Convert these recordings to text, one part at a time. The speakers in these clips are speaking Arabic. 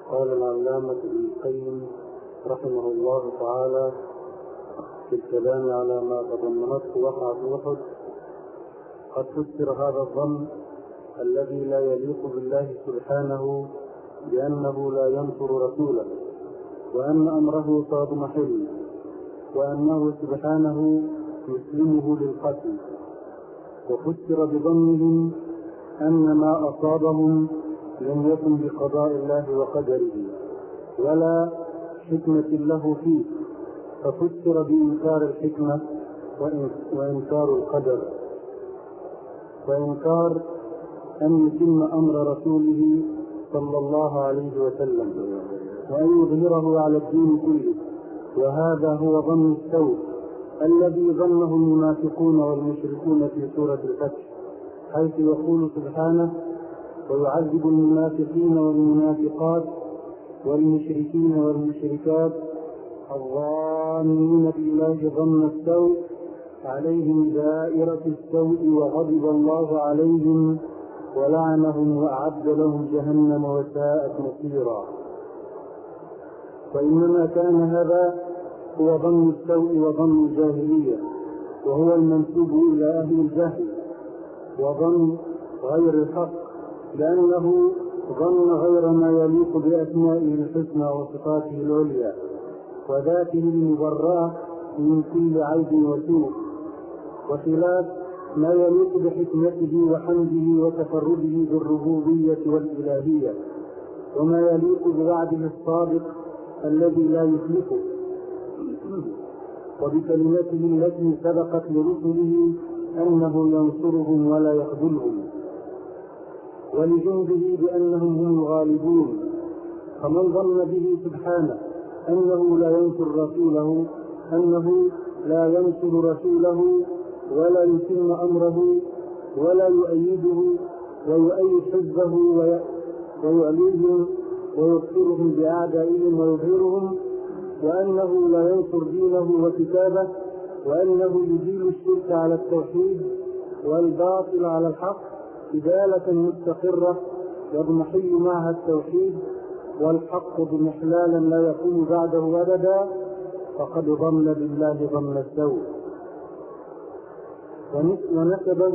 قال العلامة ابن القيم رحمه الله تعالى في الكلام على ما تضمنته وقعة أحد: قد فسر هذا الظن الذي لا يليق بالله سبحانه بأنه لا ينصر رسوله، وأن أمره صاد محل، وأنه سبحانه يسلمه للقتل. وفسر بظنهم أن ما أصابهم لم يكن بقضاء الله وقدره ولا حكمة له فيه، ففسر بإنكار الحكمة وإنكار القدر، وإنكار أن يتم أمر رسوله صلى الله عليه وسلم وأن يظهره على الدين كله. وهذا هو ظن السوء الذي ظنه المنافقون والمشركون في سورة الفتح، حيث يقول سبحانه: ويعذب المنافقين والمنافقات والمشركين والمشركات الظانين بالله ظن السوء عليهم دائرة السوء وغضب الله عليهم ولعنهم وأعد لهم جهنم وساءت مصيرا. فإنما كان هذا هو ظن السوء وظن الجاهلية، وهو المنسوب إلى أهل الجهل، وظن غير الحق، لأنه ظن غير ما يليق بأسمائه الحسنى وصفاته العليا وذاته المبرأة من كل عيب وسوء، وخلاف ما يليق بحكمته وحمده وتفرده بالربوبية والإلهية، وما يليق بوعده الصادق الذي لا يخلفه، وبكلمته التي سبقت لرسله أنه ينصرهم ولا يخذلهم، ولجنده بأنهم هم الغالبون. فمن ظن به سبحانه أنه لا ينصر رسوله ولا يتم أمره ولا يؤيده ويؤيد حزبه ويعليهم ويبصرهم بأعدائهم ويظهرهم، وأنه لا ينصر دينه وكتابه، وأنه يزيل الشرك على التوحيد والباطل على الحق إزالة مستقرة يضمحل معها التوحيد والحق بمحلالا لا يكون بعده أبدا، فقد ظن بالله ظن السوء، ونسبه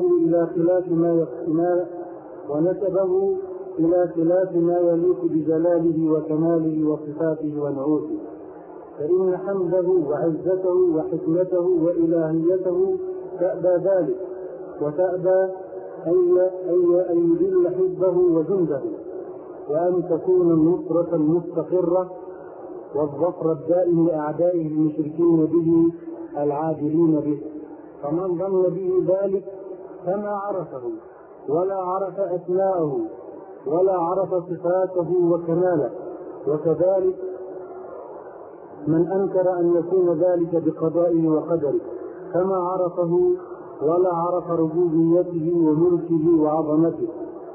إلى خلاف ما يليق بجلاله وكماله وصفاته ونعوته. فإن حمده وعزته وحكمته وإلهيته تأبى ذلك، وتأبى أن يذل حزبه وجنده، وأن تكون النصرة المستقرة والظفر الدائم لأعدائه المشركين به العادلين به. فمن ظن به ذلك فما عرفه ولا عرف أسماءه ولا عرف صفاته وكماله. وكذلك من أنكر أن يكون ذلك بقضائه وقدره فما عرفه ولا عرف ربوبيته وملكه وعظمته.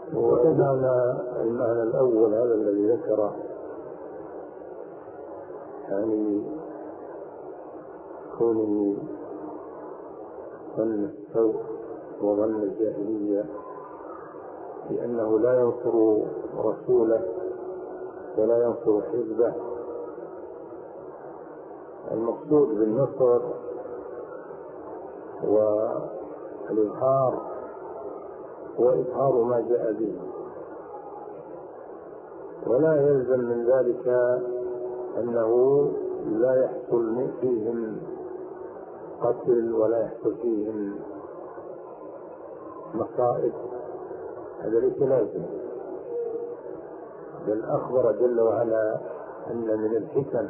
المعنى الأول هذا الذي ذكره، يعني كونه ظن السوء وظن الجاهلية بأنه لا ينصر رسوله ولا ينصر حزبه. المقصود بالنصر والإظهار هو إظهار ما جاء به، ولا يلزم من ذلك أنه لا يحصل فيهم قتل ولا يحصل فيهم مصائب، هذا ليس لازم. بل أخبر جل وعلا أن من الحكم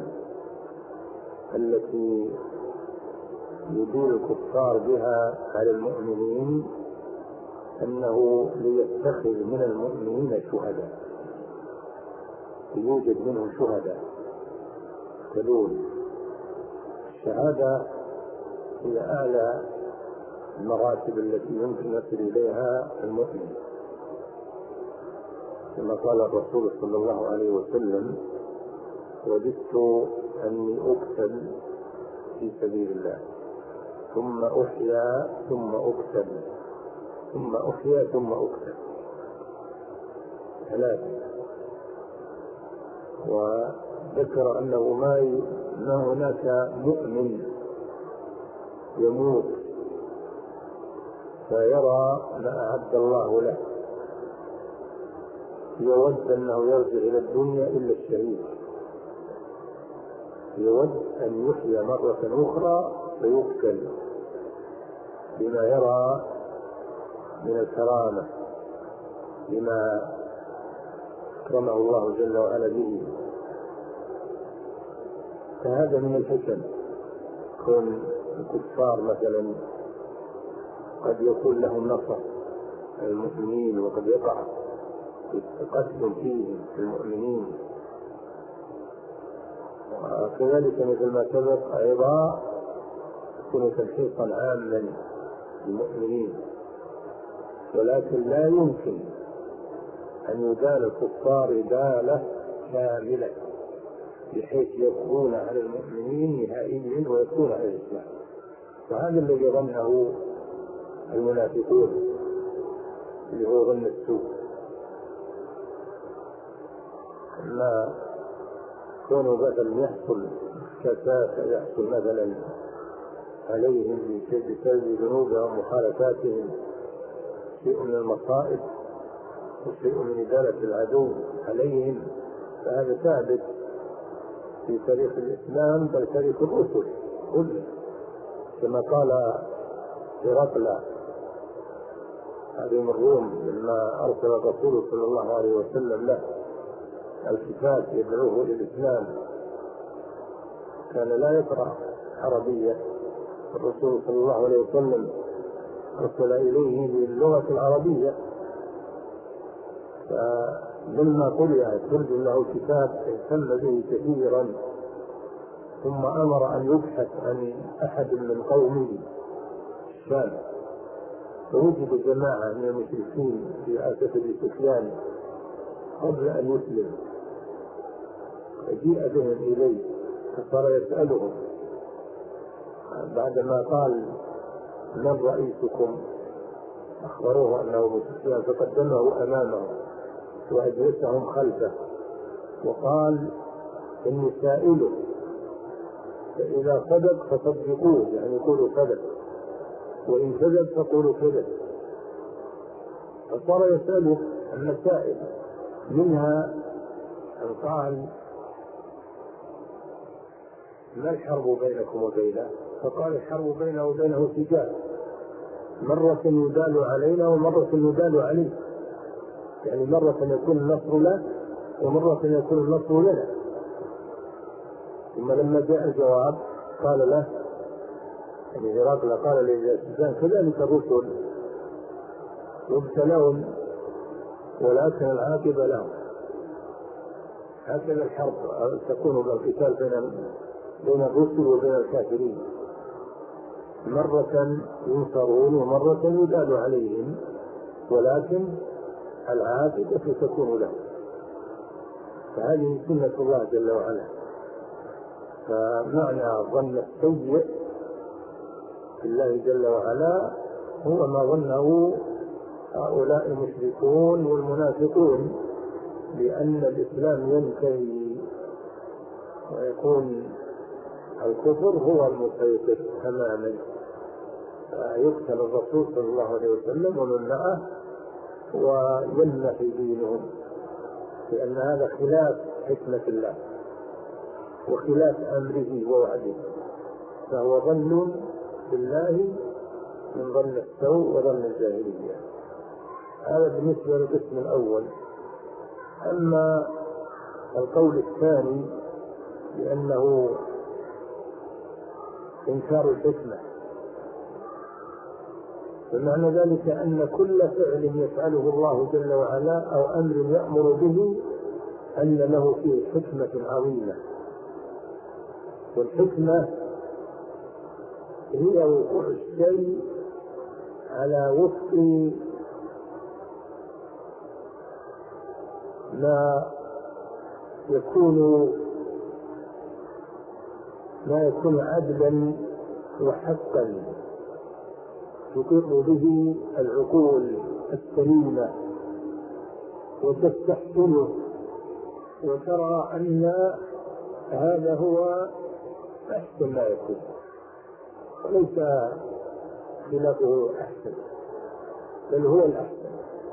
التي يدين الكفار بها على المؤمنين أنه ليتخذ من المؤمنين شهداء، يوجد منهم شهداء تدول. الشهادة هي أعلى المراتب التي يمكن يصل إليها المؤمن، كما قال الرسول صلى الله عليه وسلم: وددت أني أقتل في سبيل الله ثم أحيا ثم أقتل ثم أحيا ثم أقتل، ثلاثة. وذكر أنه ما هناك مؤمن يموت فيرى ما أعد الله له يود أنه يرجع إلى الدنيا إلا الشهيد، يود أن يحيى مرة أخرى فيقتل بما يرى من الكرامة بما أكرمه الله جل وعلا به. فهذا من الحكم. كون الكفار مثلا قد يكون لهم نصر المؤمنين وقد يقع قتل فيهم المؤمنين، وكذلك مثل ما سبق أيضا يكون تلحيقا عاما للمؤمنين، ولكن لا يمكن أن يدال الكفار إدالة كاملة بحيث يكون على المؤمنين نهائيا ويكون على الإسلام. وهذا الذي ظنه المنافقون اللي هو ظن السوء، ما كونوا بدل يحصل كثافة يحصل مثلا عليهم بسبب ذنوبهم ومخالفاتهم شيء من المصائب وشيء من إدالة العدو عليهم، فهذا ثابت في تاريخ الإسلام بل تاريخ الرسل كله، كما قال هرقل عظيم الروم لما أرسل الرسول صلى الله عليه وسلم له الكتاب يدعوه إلى الإسلام، كان لا يقرأ عربية، الرسول صلى الله عليه وسلم أرسل إليه باللغة العربية، فلما قرأ ترجم له الكتاب اهتم به كثيرا، ثم أمر أن يبحث عن أحد من قومه الشام، فوجد جماعة من المشركين في عهد أبي سفيان قبل أن يسلم، فجيء بهم إليه فصار يسألهم بعدما قال من رئيسكم، أخبروه أنه أبو سفيان، فقدمه أمامه وأجلسهم خلفه وقال إني سائله، فإذا صدق فصدقوه، يعني يقولوا صدق، وإن كذب فقولوا كذب. فصار يسأله المسائل، منها أن قال ما الحرب بينكم وبينه؟ فقال الحرب بينه وبينه سجال، مرة يدال علينا ومرة يدال عليه، يعني مرة يكون النصر له ومرة يكون النصر لنا. ثم لما جاء الجواب قال له يعني هرقل قال لسفيان كذلك الرسل يبتلون ولكن العاقبة لهم، هكذا الحرب تكون القتال بين الرسل وبين الكافرين، مرة ينصرون ومرة يدال عليهم، ولكن العاقبة تكون لهم. فهذه سنة الله جل وعلا. فمعنى ظن السيء في الله جل وعلا هو ما ظنه هؤلاء المشركون والمنافقون، بأن الإسلام ينتهي ويكون الكفر هو المسيطر تماما، يقتل الرسول صلى الله عليه وسلم ومن معه ويمنح دينهم، لأن هذا خلاف حكمة الله وخلاف أمره ووعده، فهو ظن بالله من ظن السوء وظن الجاهلية. هذا بالنسبة للقسم الأول. أما القول الثاني بأنه إنكار الحكمة، فمعنى ذلك أن كل فعل يفعله الله جل وعلا أو أمر يأمر به أن له فيه حكمة عظيمة، والحكمة هي وقوع الشيء على وفق ما يكون عدلا وحقا تقر به العقول السليمة وتستحسنه وترى أن هذا هو أحسن ما يكون، وليس خلافه أحسن، بل هو الأحسن.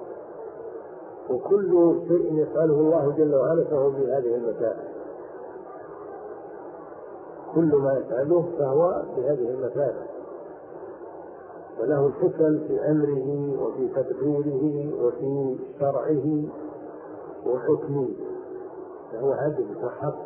وكل شيء يفعله الله جل وعلا فهو بهذه المكانة، كل ما يفعله فهو بهذه المكانة، وله الحكم في أمره وفي تدبيره وفي شرعه وحكمه، فهو عدل وحق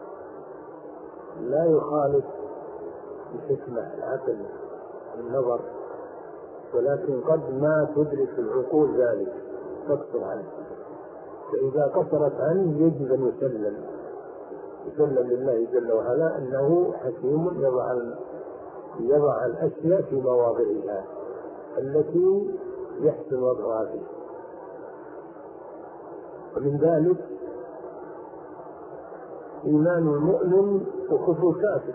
لا يخالف الحكمة العقل النظر، ولكن قد ما تدرك العقول ذلك تقصر عنه، فإذا قصرت عنه يجب أن يسلم لله جل وعلا أنه حكيم يضع الأشياء في مواضعها التي يحسن وضعها فيها. ومن ذلك إيمان المؤمن وكفر الكافر،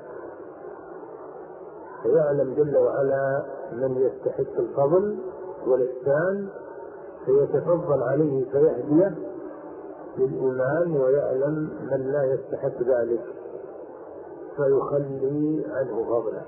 فيعلم جل وعلا من يستحق الفضل والإحسان فيتفضل عليه فيهديه للإيمان، ويعلم من لا يستحق ذلك فيخلي عنه فضله.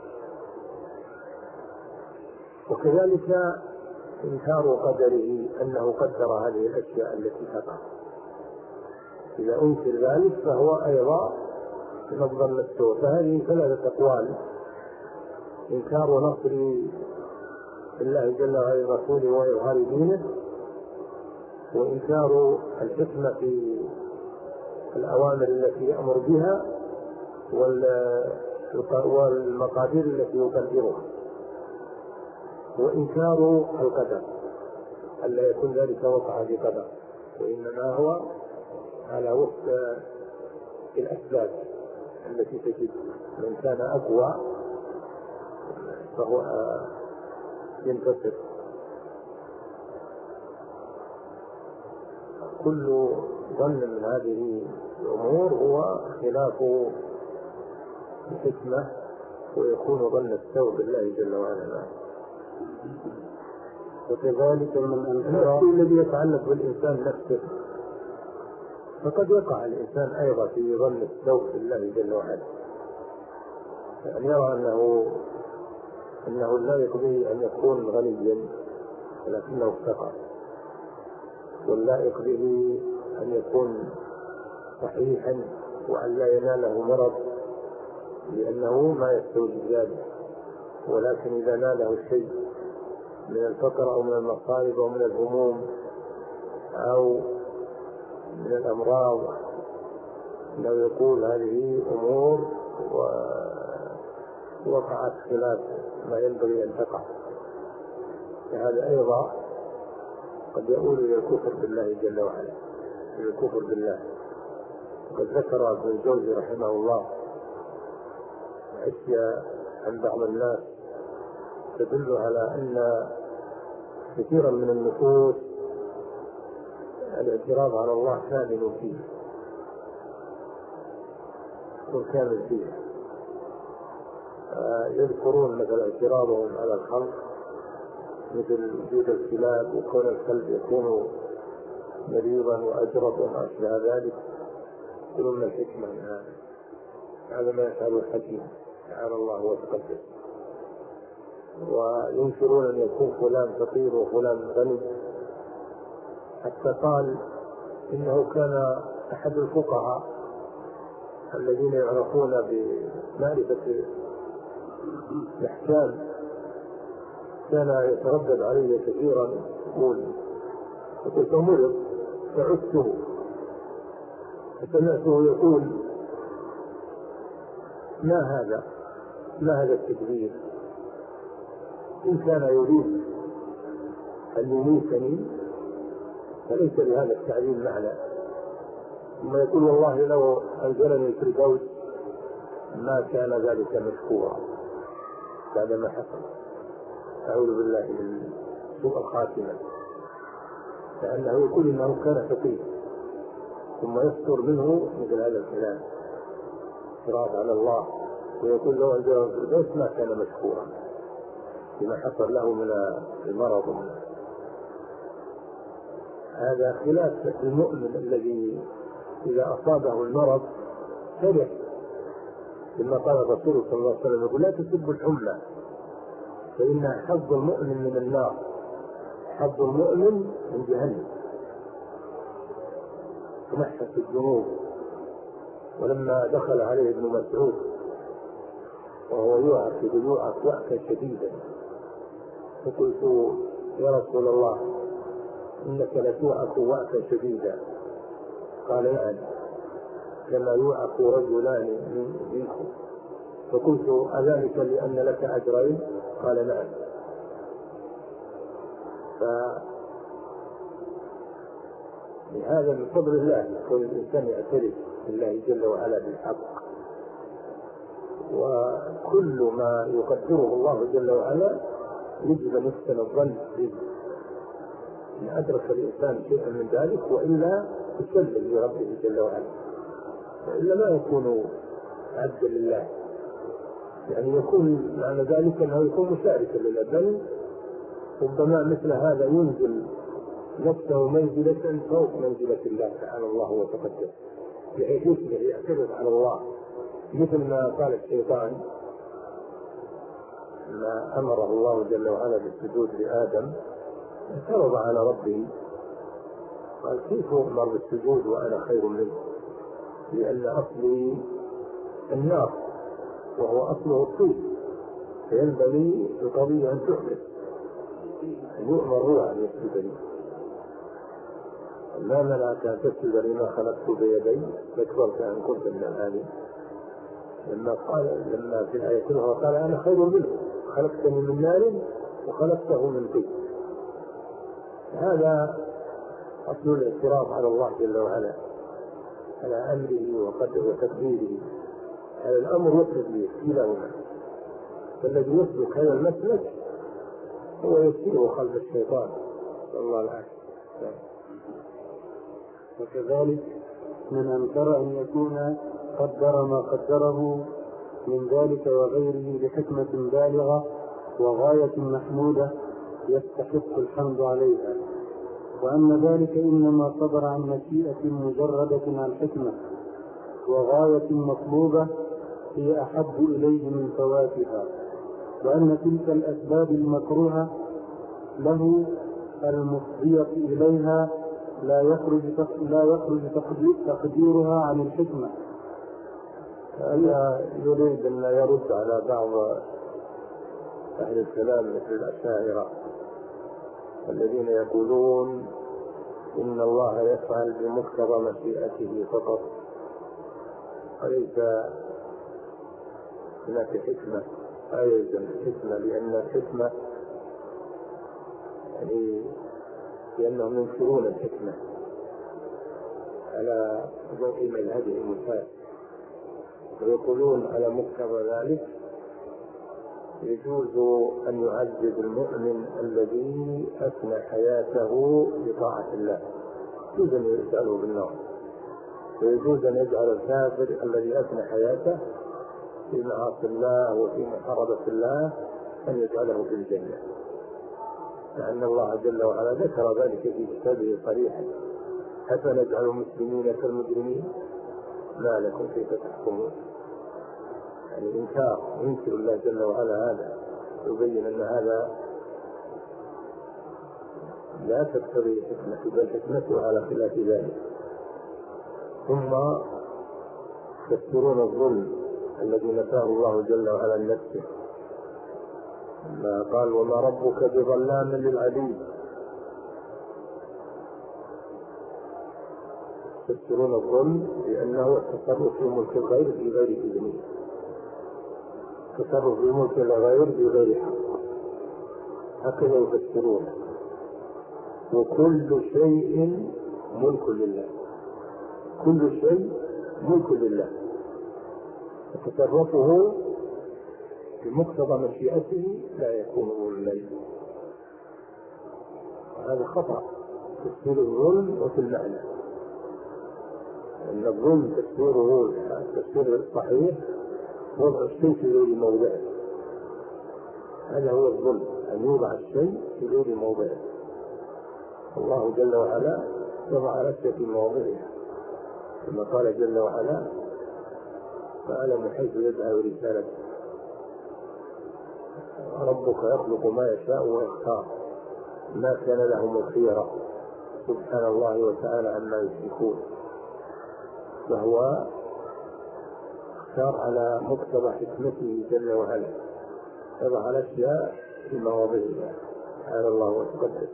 وكذلك إنكار قدره أنه قدر هذه الأشياء التي تقع، إذا أنكر ذلك فهو أيضا نظر للسوء. فهذه ثلاثة أقوال: إنكار نصر الله جل وعلا رسوله وإظهار دينه، وإنكار الحكمة في الأوامر التي يأمر بها والمقادير التي يقدرها، وإنكار القدر ألا يكون ذلك وقع بقدر، وإنما هو على وفق الأسباب التي تجد. من كان أقوى فهو ينتصر. كل ظن من هذه الأمور هو خلاف الحكمة، ويكون ظن السوء بالله جل وعلا. وكذلك من أنكار الذي يتعلق بالإنسان نفسه، فقد يقع الإنسان أيضا في ظن السوء بالله جل وعلا، يعني يرى أنه لا يقضيه أن يكون غنيا ولكنه افتقر، واللائق به أن يكون صحيحا وأن لا يناله مرض لأنه ما يستوجب ذلك، ولكن إذا ناله الشيء من الفقر أو من المصائب أو من الهموم أو من الأمراض أنه يقول هذه أمور وقعت خلاف ما ينبغي أن تقع، فهذا أيضا قد يؤول إلى الكفر بالله جل وعلا، إلى الكفر بالله. قد ذكر ابن الجوزي رحمه الله أشياء عن بعض الناس تدل على أن كثيرا من النفوس الاعتراض على الله كامل فيه وكامل فيه. يذكرون مثل اعتراضهم على الخلق مثل وجود الكلاب، وكون الكلب يكون مريضا وأجرب وما أشبه ذلك، يقولون من الحكمة من هذا ما يفعله الحكيم تعالى الله وتقدس. وينكرون أن يكون فلان فقير وفلان غني، حتى قال إنه كان أحد الفقهاء الذين يعرفون بمعرفة الأحكام كان يتردد علي كثيرا، يقول مرض فعدته فسمعته يقول ما هذا التكبير، إن كان يريد أن يميتني فليس لهذا التعليم معنى. ثم يقول والله لو أنزلني الفردوس ما كان ذلك مشكورا بعد ما حصل. أعوذ بالله من سوء الخاتمة، لأنه يقول إنه كان فقير ثم يصدر منه مثل هذا الكلام اعتراض على الله، ويقول لو أنزل الفردوس ما كان مشكورا بما حصل له من المرض. هذا خلاف المؤمن الذي إذا أصابه المرض فرح، كما قال الرسول صلى الله عليه وسلم يقول لا تسبوا الحمى فإنها حظ المؤمن من النار، حظ المؤمن من جهنم. تمحص الذنوب. ولما دخل عليه ابن مسعود وهو يوعك وعكا شديدا، فقلت يا رسول الله إنك لتوعك وعكا شديدا، قال نعم كما يوعك رجلان منكم. فقلت أذلك لأن لك أجرين؟ قال نعم. فلهذا من فضل الله كون الإنسان يعترف بالله جل وعلا بالحق، وكل ما يقدره الله جل وعلا يجب أن يحسن الظن به، إن أدرك الإنسان شيئا من ذلك، وإلا يسلم لربه جل وعلا، وإلا ما يكون عبدا لله. يعني يكون معنى ذلك أنه يكون مشاركا لله، بل ربما مثل هذا ينزل نفسه منزلة فوق منزلة الله تعالى الله وتقدم، بحيث يصبح يعترض على الله، مثل ما قال الشيطان ما أمره الله جل وعلا بالسجود لآدم اعترض على ربه، قال كيف أمر بالسجود وأنا خير منه؟ لأن أصلي النار وهو أصله الطين، فينبغي القضية أن تحدث، أن يؤمر هو أن يسجد لي. ما منعك أن تسجد لما خلقت بيدي فاكبرت أن كنت من العالمين؟ لما في الآية الأخرى قال أنا خير منه، خلقتني من نار وخلقته من طين. هذا أصل الاعتراف على الله جل وعلا، على أمره وتقديره، على الأمر والتدبير كلاهما. فالذي يسلك هذا المسلك هو يسير خلف الشيطان، صلى الله عليه وسلم. وكذلك من أنكر أن يكون قدر ما قدره من ذلك وغيره بحكمة بالغة وغاية محمودة يستحق الحمد عليها، وأن ذلك إنما صدر عن مشيئة مجردة عن حكمة وغاية مطلوبة هي أحب إليه من فواتها، وأن تلك الأسباب المكروهة له المفضية إليها لا يخرج تقديرها عن الحكمة. أنا يريد أن يرد على بعض أهل الكلام مثل الأشاعرة الذين يقولون إن الله يفعل بمقتضى مشيئته فقط، وليس هناك حكمة. أيضا الحكمة، لأن الحكمة يعني لأنهم ينكرون الحكمة على ضوء مذهبهم الفاسد، ويقولون على مقتضى ذلك يجوز أن يعذب المؤمن الذي أثنى حياته بطاعة الله، يجوز أن يسأله بالنار، ويجوز أن يجعل الكافر الذي أثنى حياته في معاصي الله وفي محاربة الله أن يجعله في الجنة، لأن الله جل وعلا ذكر ذلك في كتابه صريحا: أفنجعل المسلمين كالمجرمين ما لكم كيف تحكمون. يعني ينكر الله جل وعلا هذا، يبين أن هذا لا تقتضي حكمة، بل حكمته على خلاف ذلك. ثم يكثرون الظلم الذي نفاه الله جل وعلا لنفسه، ما قال: وما ربك بظلام للعبيد. يكثرون الظلم لأنه التصرف في ملك الغير بغير إذنه، التصرف في ملك الغير بغير حق، هكذا يفسرون. وكل شيء ملك لله، كل شيء ملك لله، تصرفه بمقتضى مشيئته لا يكون ظلما. هذا خطأ تفسير الظلم وفي المعنى، أن الظلم تفسيره التفسير الصحيح وضع الشيء في غير موضعه، هذا هو الظلم، أن يوضع الشيء في غير موضعه. الله جل وعلا وضع نفسه في مواضعها، كما قال جل وعلا: فأعلم حيث يذهب رسالته، ربك يخلق ما يشاء ويختار، ما كان لهم الخيرة، سبحان الله وتعالى عما يشركون. فهو اختار على مقتضى حكمته جل وعلا، يضع الأشياء في مواضعها، تعالى الله وتقدس.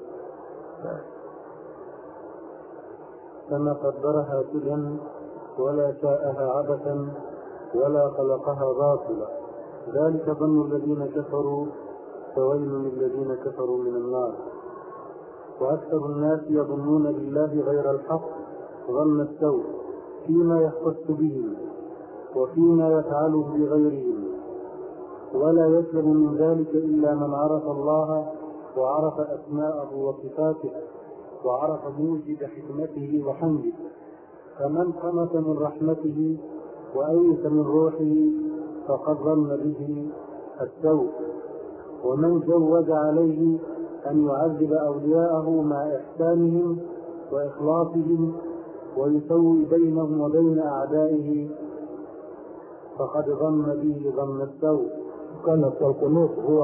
كما قدرها سدى ولا شاءها عبثا ولا خلقها باطلا، ذلك ظن الذين كفروا، فويل للذين كفروا من النار. وأكثر الناس يظنون بالله غير الحق ظن السوء فيما يختص بهم وفيما يفعله بغيرهم، ولا يسلم من ذلك إلا من عرف الله وعرف أسماءه وصفاته وعرف موجب حكمته وحمده. فمن قنط من رحمته وأيس من روحه فقد ظن به السوء. ومن جوز عليه أن يعذب أولياءه مع إحسانهم وإخلاصهم ويسوي بينهم وبين أعدائه فقد ظن به ظن السوء. كان القنوط هو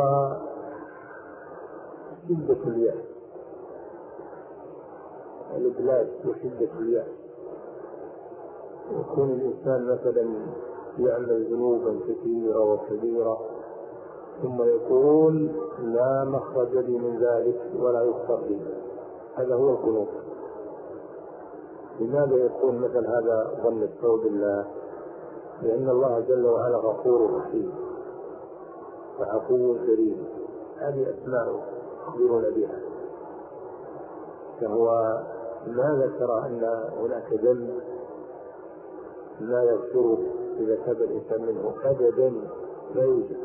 شدة اليأس، الإبلاس وشدة اليأس. يكون الإنسان مثلا يعمل ذنوبا كثيرة وكبيرة ثم يقول: لا مخرج لي من ذلك ولا يغفر لي. هذا هو القنوط. لماذا يكون مثل هذا ظن السوء بالله؟ لأن الله جل وعلا غفور رحيم وعفو كريم، هذه أسماء يخبرون بها. فهو ما ذكر أن هناك ذنب لا يغفره إذا تاب الإنسان منه أبدا، لا يوجد.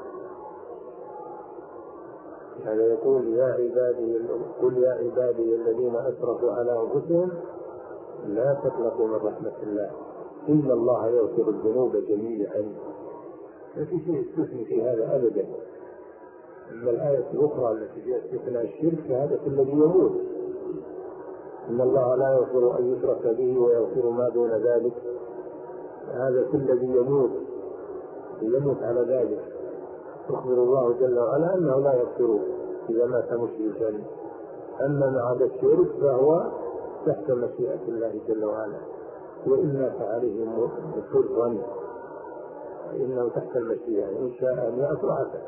هذا يقول: قل يا عبادي الذين أسرفوا على أنفسهم لا تقنطوا من رحمة الله إن الله يغفر الذنوب جميعا. ما في شيء يستثني في هذا أبدا. أما الآية الأخرى التي فيها استثناء الشرك فهذا في الذي يموت، إن الله لا يغفر أن يشرك به ويغفر ما دون ذلك. هذا في الذي يموت على ذلك، يخبر الله جل وعلا أنه لا يغفر إذا مات مشركا. أما مع الشرك فهو تحت مشيئة الله جل وعلا، وإن مات عليه مصرا إنه تحت المشيئة، إن شاء أن يغفر عسى.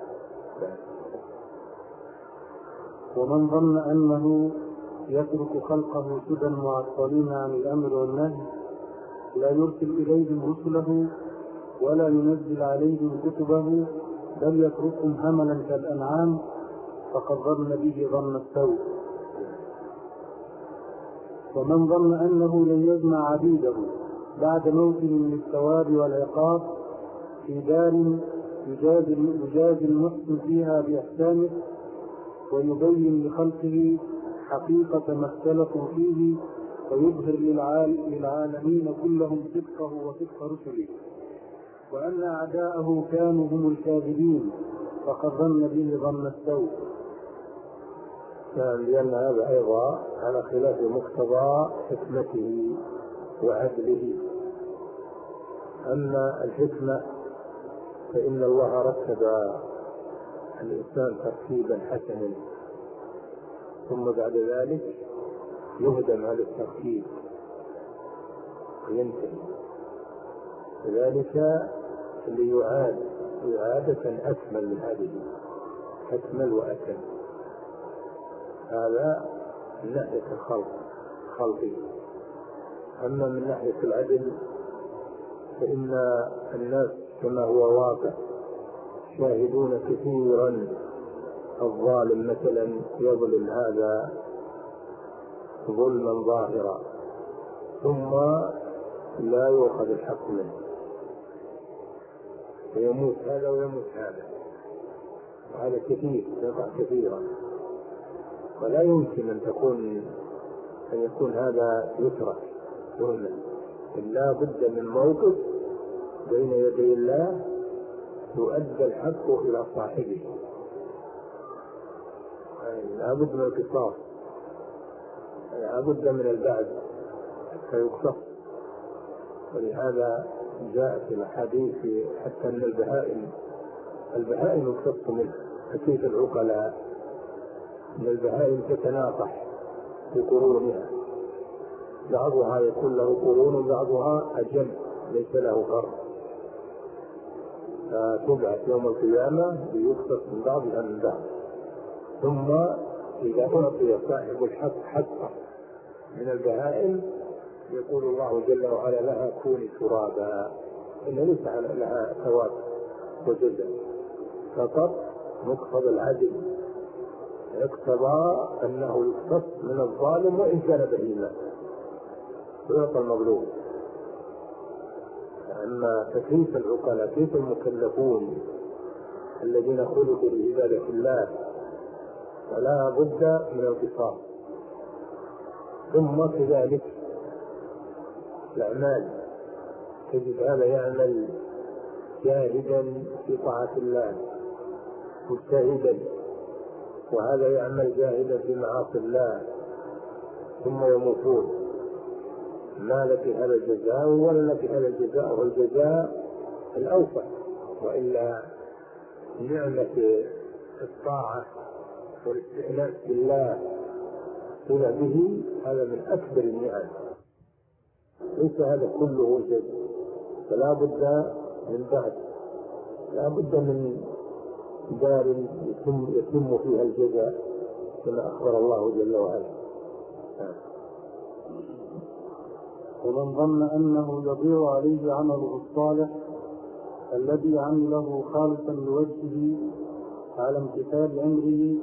ومن ظن أنه يترك خلقه سدى معطلين عن الأمر والنهي لا يرسل إليهم رسله ولا ينزل عليهم كتبه بل يتركهم هملا كالأنعام فقد ظن به ظن السوء. ومن ظن أنه لن يجمع عبيده بعد موتهم للثواب والعقاب في دار يجازي المحسن فيها بإحسانه ويبين لخلقه حقيقة ما اختلفوا فيه ويظهر للعالمين كلهم صدقه وصدق رسله وأن أعداءه كانوا هم الكاذبين فقد ظن به ظن السوء. لأن هذا أيضا على خلاف مقتضى حكمته وعدله. أما الحكمة فإن الله رتب الإنسان ترتيبا حسنا ثم بعد ذلك يهدم على الترتيب وينتهي، ذلك ليعاد إعادة أكمل من هذه، أكمل وأتم. هذا من ناحية خلقه. أما من ناحية العدل فإن الناس كما هو واقع شاهدون كثيرا الظالم مثلا يظلم هذا ظلما ظاهرا ثم لا يؤخذ الحق منه ويموت هذا ويموت هذا، وهذا كثير يقع كثيرا. ولا يمكن أن يكون هذا يترك ظلما، لا بد من موقف بين يدي الله يؤدى الحق إلى صاحبه، لا بد من القصاص، لا بد من البعد حتى يقتص. ولهذا جاء في الحديث حتى أن البهائم يقتص منه، فكيف العقلاء؟ أن البهائم تتناطح في قرونها، بعضها يكون له قرون بعضها أجل ليس له قرن، فتبعث يوم القيامة ليقتص من بعضها من بعض. ثم إذا أعطي صاحب الحق حقه من البهائم يقول الله جل وعلا لها كوني ترابا، إن ليس لها ثواب وجزاء، فقط مقتضى العدل اقتضى أنه يقتص من الظالم وإن كان بهيما ويعطى المظلوم. أما تكليف العقلاء كيف المكلفون الذين خلقوا لعبادة الله فلا بد من القصاص. ثم كذلك الأعمال، تجد هذا يعمل جاهدا في طاعة الله مجتهدا، وهذا يعمل جاهدا في معاصي الله، ثم يموتون. ما لك هذا الجزاء ولا لك هذا الجزاء، والجزاء الأوفى، وإلا نعمة الطاعة والاستئناس بالله صلة به هذا من أكبر النعم، ليس هذا كله جزاء، فلا بد من بعد، لا بد من دار يتم فيها الجزاء كما أخبر الله جل وعلا. ومن ظن أنه يضيع عليه عمله الصالح الذي عمله خالصا لوجهه على امتثال أمره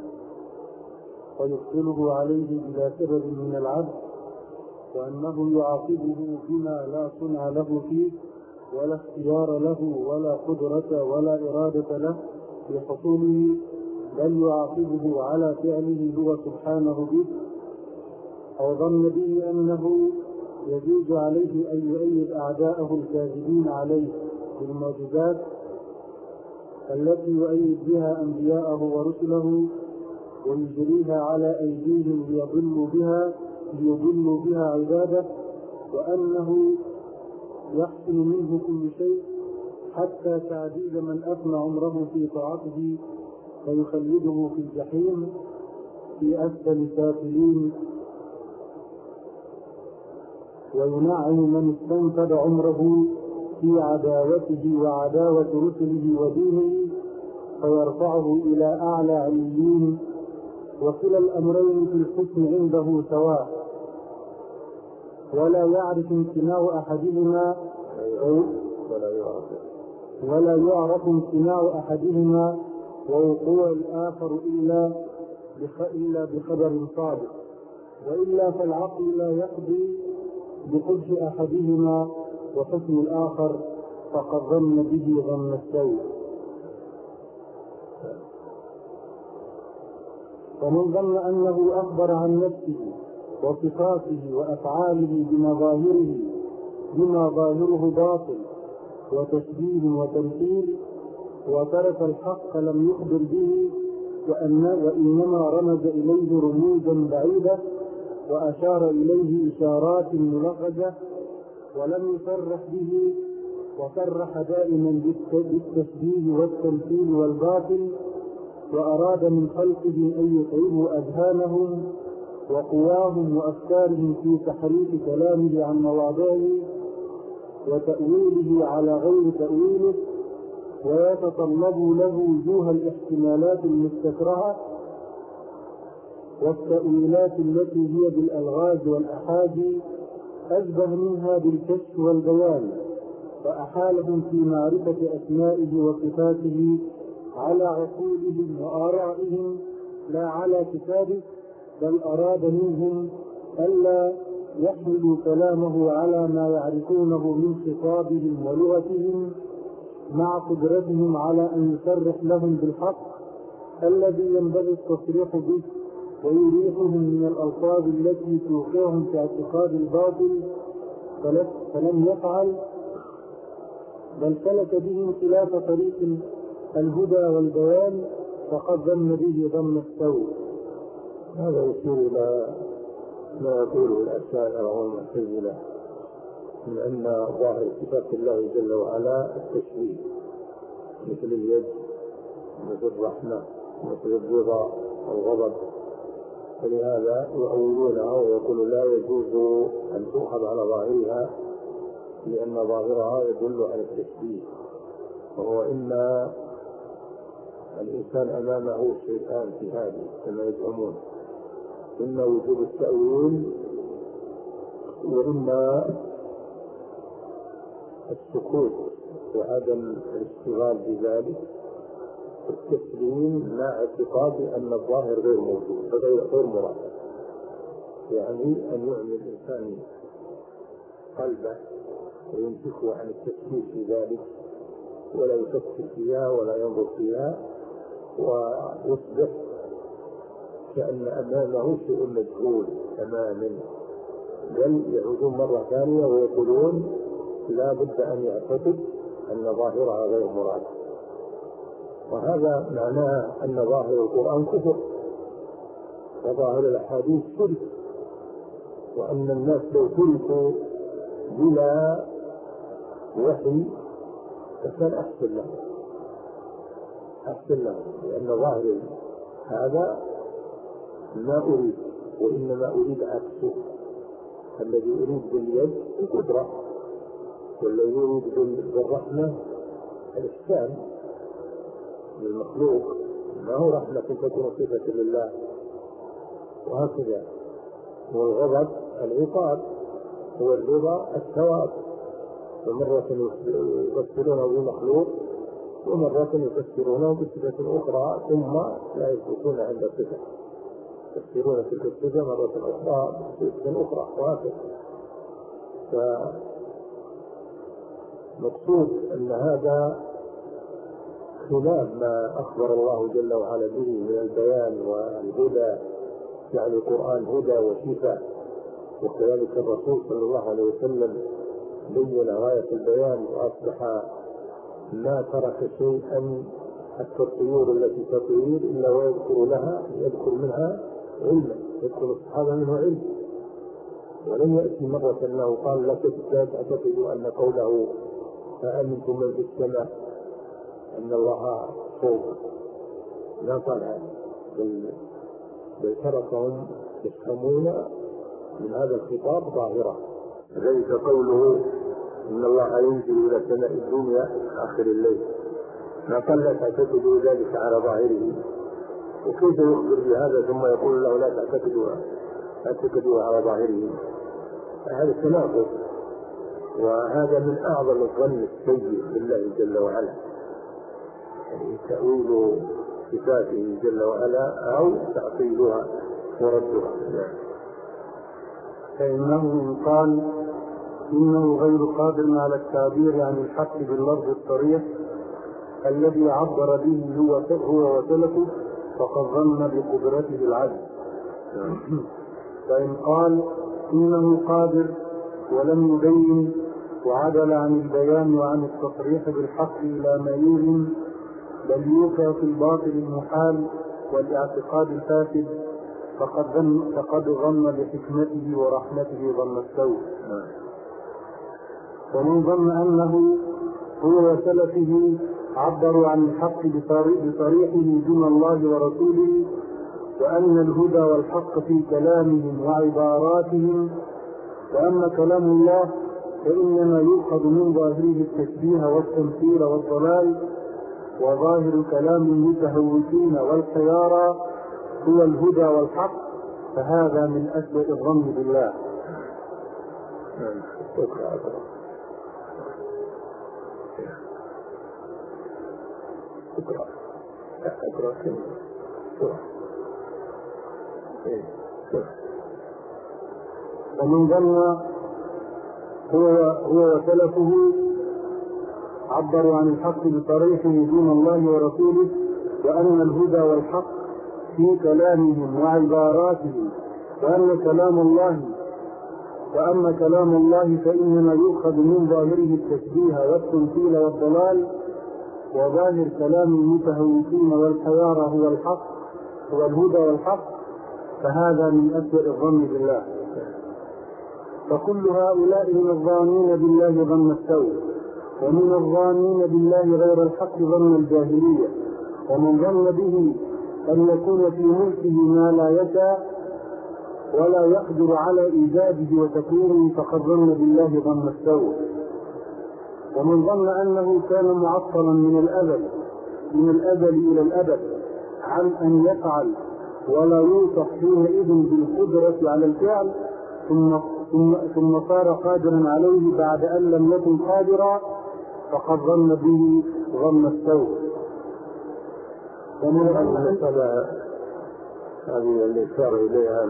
ويدخله عليه بلا سبب من العبد، وأنه يعاقبه بما لا صنع له فيه ولا اختيار له ولا قدرة ولا إرادة له لحصوله، بل يعاقبه على فعله هو سبحانه به، أو ظن به أنه يجوز عليه أن يؤيد أعداءه الكاذبين عليه بالمعجزات التي يؤيد بها أنبياءه ورسله ويجريها على أيديهم ليضلوا بها عباده، وأنه يحسن منه كل شيء حتى تعذيب من أفنى عمره في طاعته فيخلده في الجحيم في أسفل سافلين، وينعم من استنفد عمره في عداوته وعداوة رسله ودينه فيرفعه إلى أعلى عليين، وكلا الأمرين في الحكم عنده سواء، ولا يعرف امتناع أحدهما ووقوع الآخر إلا بخبر صادق، وإلا فالعقل لا يقضي بقبح أحدهما وحكم الآخر، فقد ظن به ظن السوء. ومن ظن أنه أخبر عن نفسه وصفاته وأفعاله بما ظاهره باطل وتشبيه وتمثيل، وترك الحق لم يخبر به، وإنما رمز إليه رموزا بعيدة وأشار إليه إشارات ملغزة ولم يصرح به، وصرح دائما بالتشبيه والتمثيل والباطل، وأراد من خلقه أن يتعبوا أذهانهم وقواهم وأفكارهم في تحريف كلامه عن مواضعه وتأويله على غير تأويله، ويتطلبوا له وجوه الاحتمالات المستكرهة والتأويلات التي هي بالألغاز والأحادي أشبه منها بالكشف والبيان، فأحالهم في معرفة أسمائه وصفاته على عقولهم وآرائهم لا على كتابه، بل أراد منهم ألا يحملوا كلامه على ما يعرفونه من خطابهم ولغتهم، مع قدرتهم على أن يصرح لهم بالحق الذي ينبغي التصريح به ويريحهم من الألفاظ التي توقعهم في اعتقاد الباطل، فلم يفعل، بل سلك بهم خلاف طريق الهدى والبيان، فقد ظن به ظن السوء. هذا يشير إلى ما يقوله الأشاعرة والمعتزلة من أن ظاهر صفات الله جل وعلا التشبيه، مثل اليد، مثل الرحمة، مثل الرضا والغضب، فلهذا يؤولونها ويقولوا لا يجوز أن تؤخذ على ظاهرها، لأن ظاهرها يدل على التشبيه، وهو إن الإنسان أمامه شيئان في هذه كما يزعمون، إما وجوب التأويل وإما السكوت وعدم الاشتغال بذلك، التسليم مع اعتقاد أن الظاهر غير موجود غير مراد، يعني أن يعمي الإنسان قلبه ويمسكه عن التفكير في ذلك ولا يفكر فيها ولا ينظر فيها، ويصبح كأن أمامه شيء مجهول تماما، بل يعودون مرة ثانية ويقولون لا بد أن يعتقد أن ظاهرها غير مراد. وهذا معناه أن ظاهر القرآن كفر وظاهر الأحاديث شرك، وأن الناس لو تركوا بلا وحي فكان أحسن لهم، لأن ظاهر هذا ما أريد، وإنما أريد عكسه. الذي أريد باليد القدرة، والذي يريد بالرحمة الإحسان للمخلوق، ما هو رحمة تكون صفة لله، وهكذا. والغضب العقاب، هو الرضا الثواب، ومرة يفسرونه بمخلوق ومرة يفسرونه بصفة أخرى ثم لا يثبتون عند الصفة، يفسرون تلك الصفة مرة أخرى بصفة أخرى، وهكذا. فمقصود أن هذا خلاف ما أخبر الله جل وعلا به من البيان والهدى، يعني القرآن هدى وشفاء، وكذلك الرسول صلى الله عليه وسلم بين غاية البيان، وأصبح ما ترك شيئا حتى الطيور التي تطير إلا ويذكر منها علما، يذكر الصحابة منه علم. ولم يأتي مرة أنه قال لا تعتقدوا أن قوله فأمنتم من في السماء أن الله فوق، لا طلع، بل تركهم يفهمون من هذا الخطاب ظاهرة. ذلك قوله إن الله ينزل إلى سماء الدنيا آخر الليل، ما قال تعتقدوا ذلك على ظاهره، وكيف يخبر بهذا ثم يقول له لا تعتقدوا على ظاهره؟ هذا تناقض، وهذا من أعظم الظن السيء بالله جل وعلا، يعني تأويل صفاته جل وعلا أو تعطيلها وردها. فإنه قال إنه غير قادر على التعبير عن الحق باللفظ الصريح الذي عبر به هو وسلفه، فقد ظن بقدرته العجز. فإن قال إنه قادر ولم يبين وعدل عن البيان وعن التصريح بالحق إلى ما يوهم، بل يوقع في الباطل المحال والاعتقاد الفاسد، فقد ظن بحكمته ورحمته ظن السوء. ومن ظن أنه هو وسلفه عبروا عن الحق بصريحه دون الله ورسوله، وأن الهدى والحق في كلامهم وعباراتهم، وأما كلام الله فإنما يؤخذ من ظاهره التشبيه والتمثيل والضلال، وظاهر كلام المتهوكين والحيارى هو الهدى والحق، فهذا من أسوأ الظن بالله. ومن ظن هو وسلفه عبروا عن الحق بصريحه دون الله ورسوله، وأن الهدى والحق في كلامهم وعباراتهم، وأما كلام الله فإنما يؤخذ من ظاهره التشبيه والتمثيل والضلال، وظاهر كلام المتهوكين والحيارى هو الهدى والحق، فهذا من أسوأ الظن بالله. فكل هؤلاء من الظانين بالله ظن السوء، ومن الظانين بالله غير الحق ظن الجاهلية، ومن ظن به أن يكون في ملكه ما لا يشاء ولا يقدر على إيجاده وتكوينه فقد ظن بالله ظن السوء، ومن ظن أنه كان معطلا من الأزل إلى الأبد عن أن يفعل ولا يوصف حينئذ بالقدرة على الفعل ثم صار قادرا عليه بعد أن لم يكن قادرا فقد ظن به ظن السوء. ومن المسألة هذه اللي أشار إليها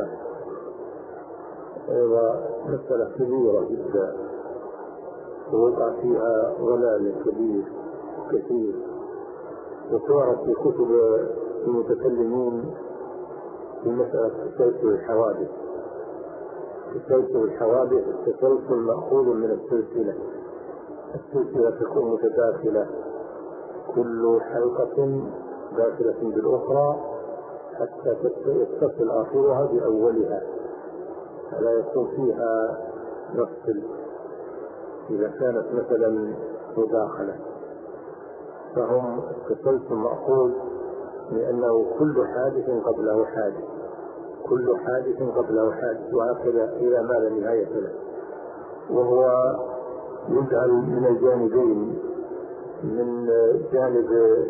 مسألة كبيرة جدا ووقع فيها ضلال كبير كثير، وصارت في كتب المتكلمين في مسألة تسلسل الحوادث. تسلسل الحوادث التسلسل مأخوذ من السلسلة تكون متداخلة، كل حلقة داخلة بالأخرى حتى يتصل آخرها بأولها، فلا يكون فيها نفصل إذا كانت مثلا مداخلة. فهم التسلسل مأخوذ لأنه كل حادث قبله حادث، كل حادث قبله حادث، وهكذا إلى ما لا نهاية له. وهو يجعل من الجانبين، من جانب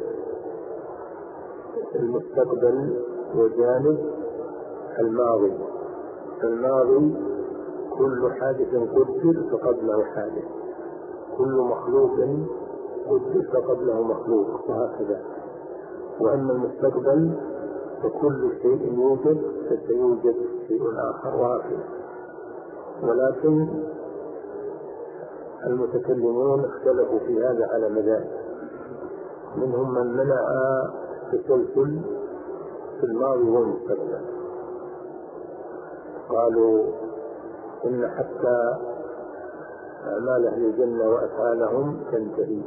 المستقبل وجانب الماضي. الماضي كل حادث قدر فقبله حادث، كل مخلوق قدر فقبله مخلوق، وهكذا. وأما المستقبل فكل شيء يوجد فسيوجد شيء آخر، وهكذا. ولكن المتكلمون اختلفوا في هذا على مذاهب، منهم من منع التسلسل في الماضي والمستقبل، قالوا إن حتى أعمال أهل الجنة وأفعالهم تنتهي،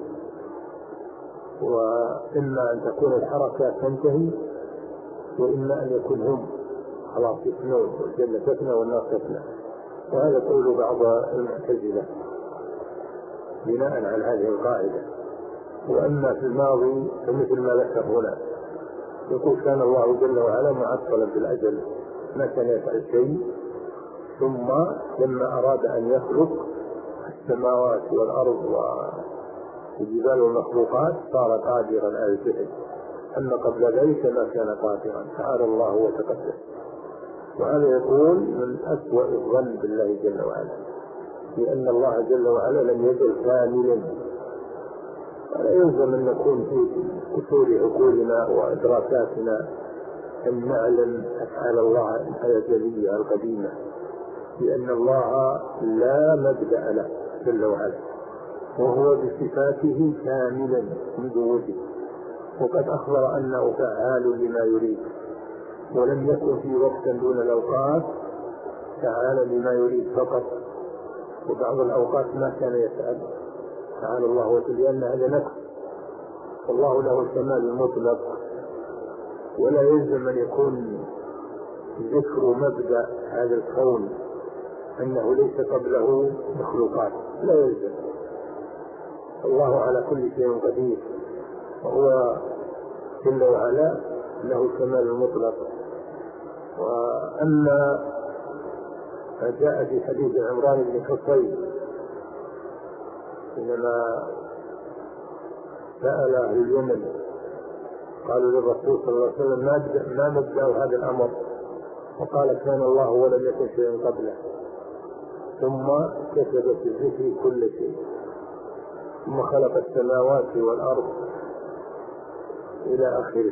وإما أن تكون الحركة تنتهي وإما أن يكون هم خلاص يفنون، والجنة تفنى والنار تفنى. وهذا قول بعض المعتزلة بناء على هذه القاعدة. وأما في الماضي فمثل ما ذكر هنا، يقول كان الله جل وعلا معطلا في الأجل، ما كان يفعل شيء، ثم لما أراد أن يخلق السماوات والأرض والجبال والمخلوقات صار قادرا على الفعل، أما قبل ذلك ما كان قادرا، تعالى الله وتقدس. وهذا يقول من أسوأ الظن بالله جل وعلا، لأن الله جل وعلا لم يزل كاملا، ولا يلزم أن نكون في كسور عقولنا وإدراكاتنا أن نعلم أفعال الله الأزلية القديمة، لأن الله لا مبدأ له جل وعلا، وهو بصفاته كاملا منذ وجد، وقد أخبر أنه فعال لما يريد، ولم يكن في وقت دون الأوقات فعال لما يريد فقط، وبعض الأوقات ما كان يفعل تعالى الله وتعالى، لأن هذا نقص. فالله له الكمال المطلق، ولا يلزم أن يكون ذكر مبدأ هذا الكون أنه ليس قبله مخلوقات، لا يلزم. الله على كل شيء قدير، وهو جل وعلا له الكمال المطلق. وأما ما جاء في حديث عمران بن حصين حينما سأل أهل اليمن قالوا للرسول صلى الله عليه وسلم ما مبدأ هذا الأمر، وقال كان الله ولم يكن شيء قبله، ثم كتب في الذكر كل شيء، ثم خلق السماوات والأرض إلى آخره.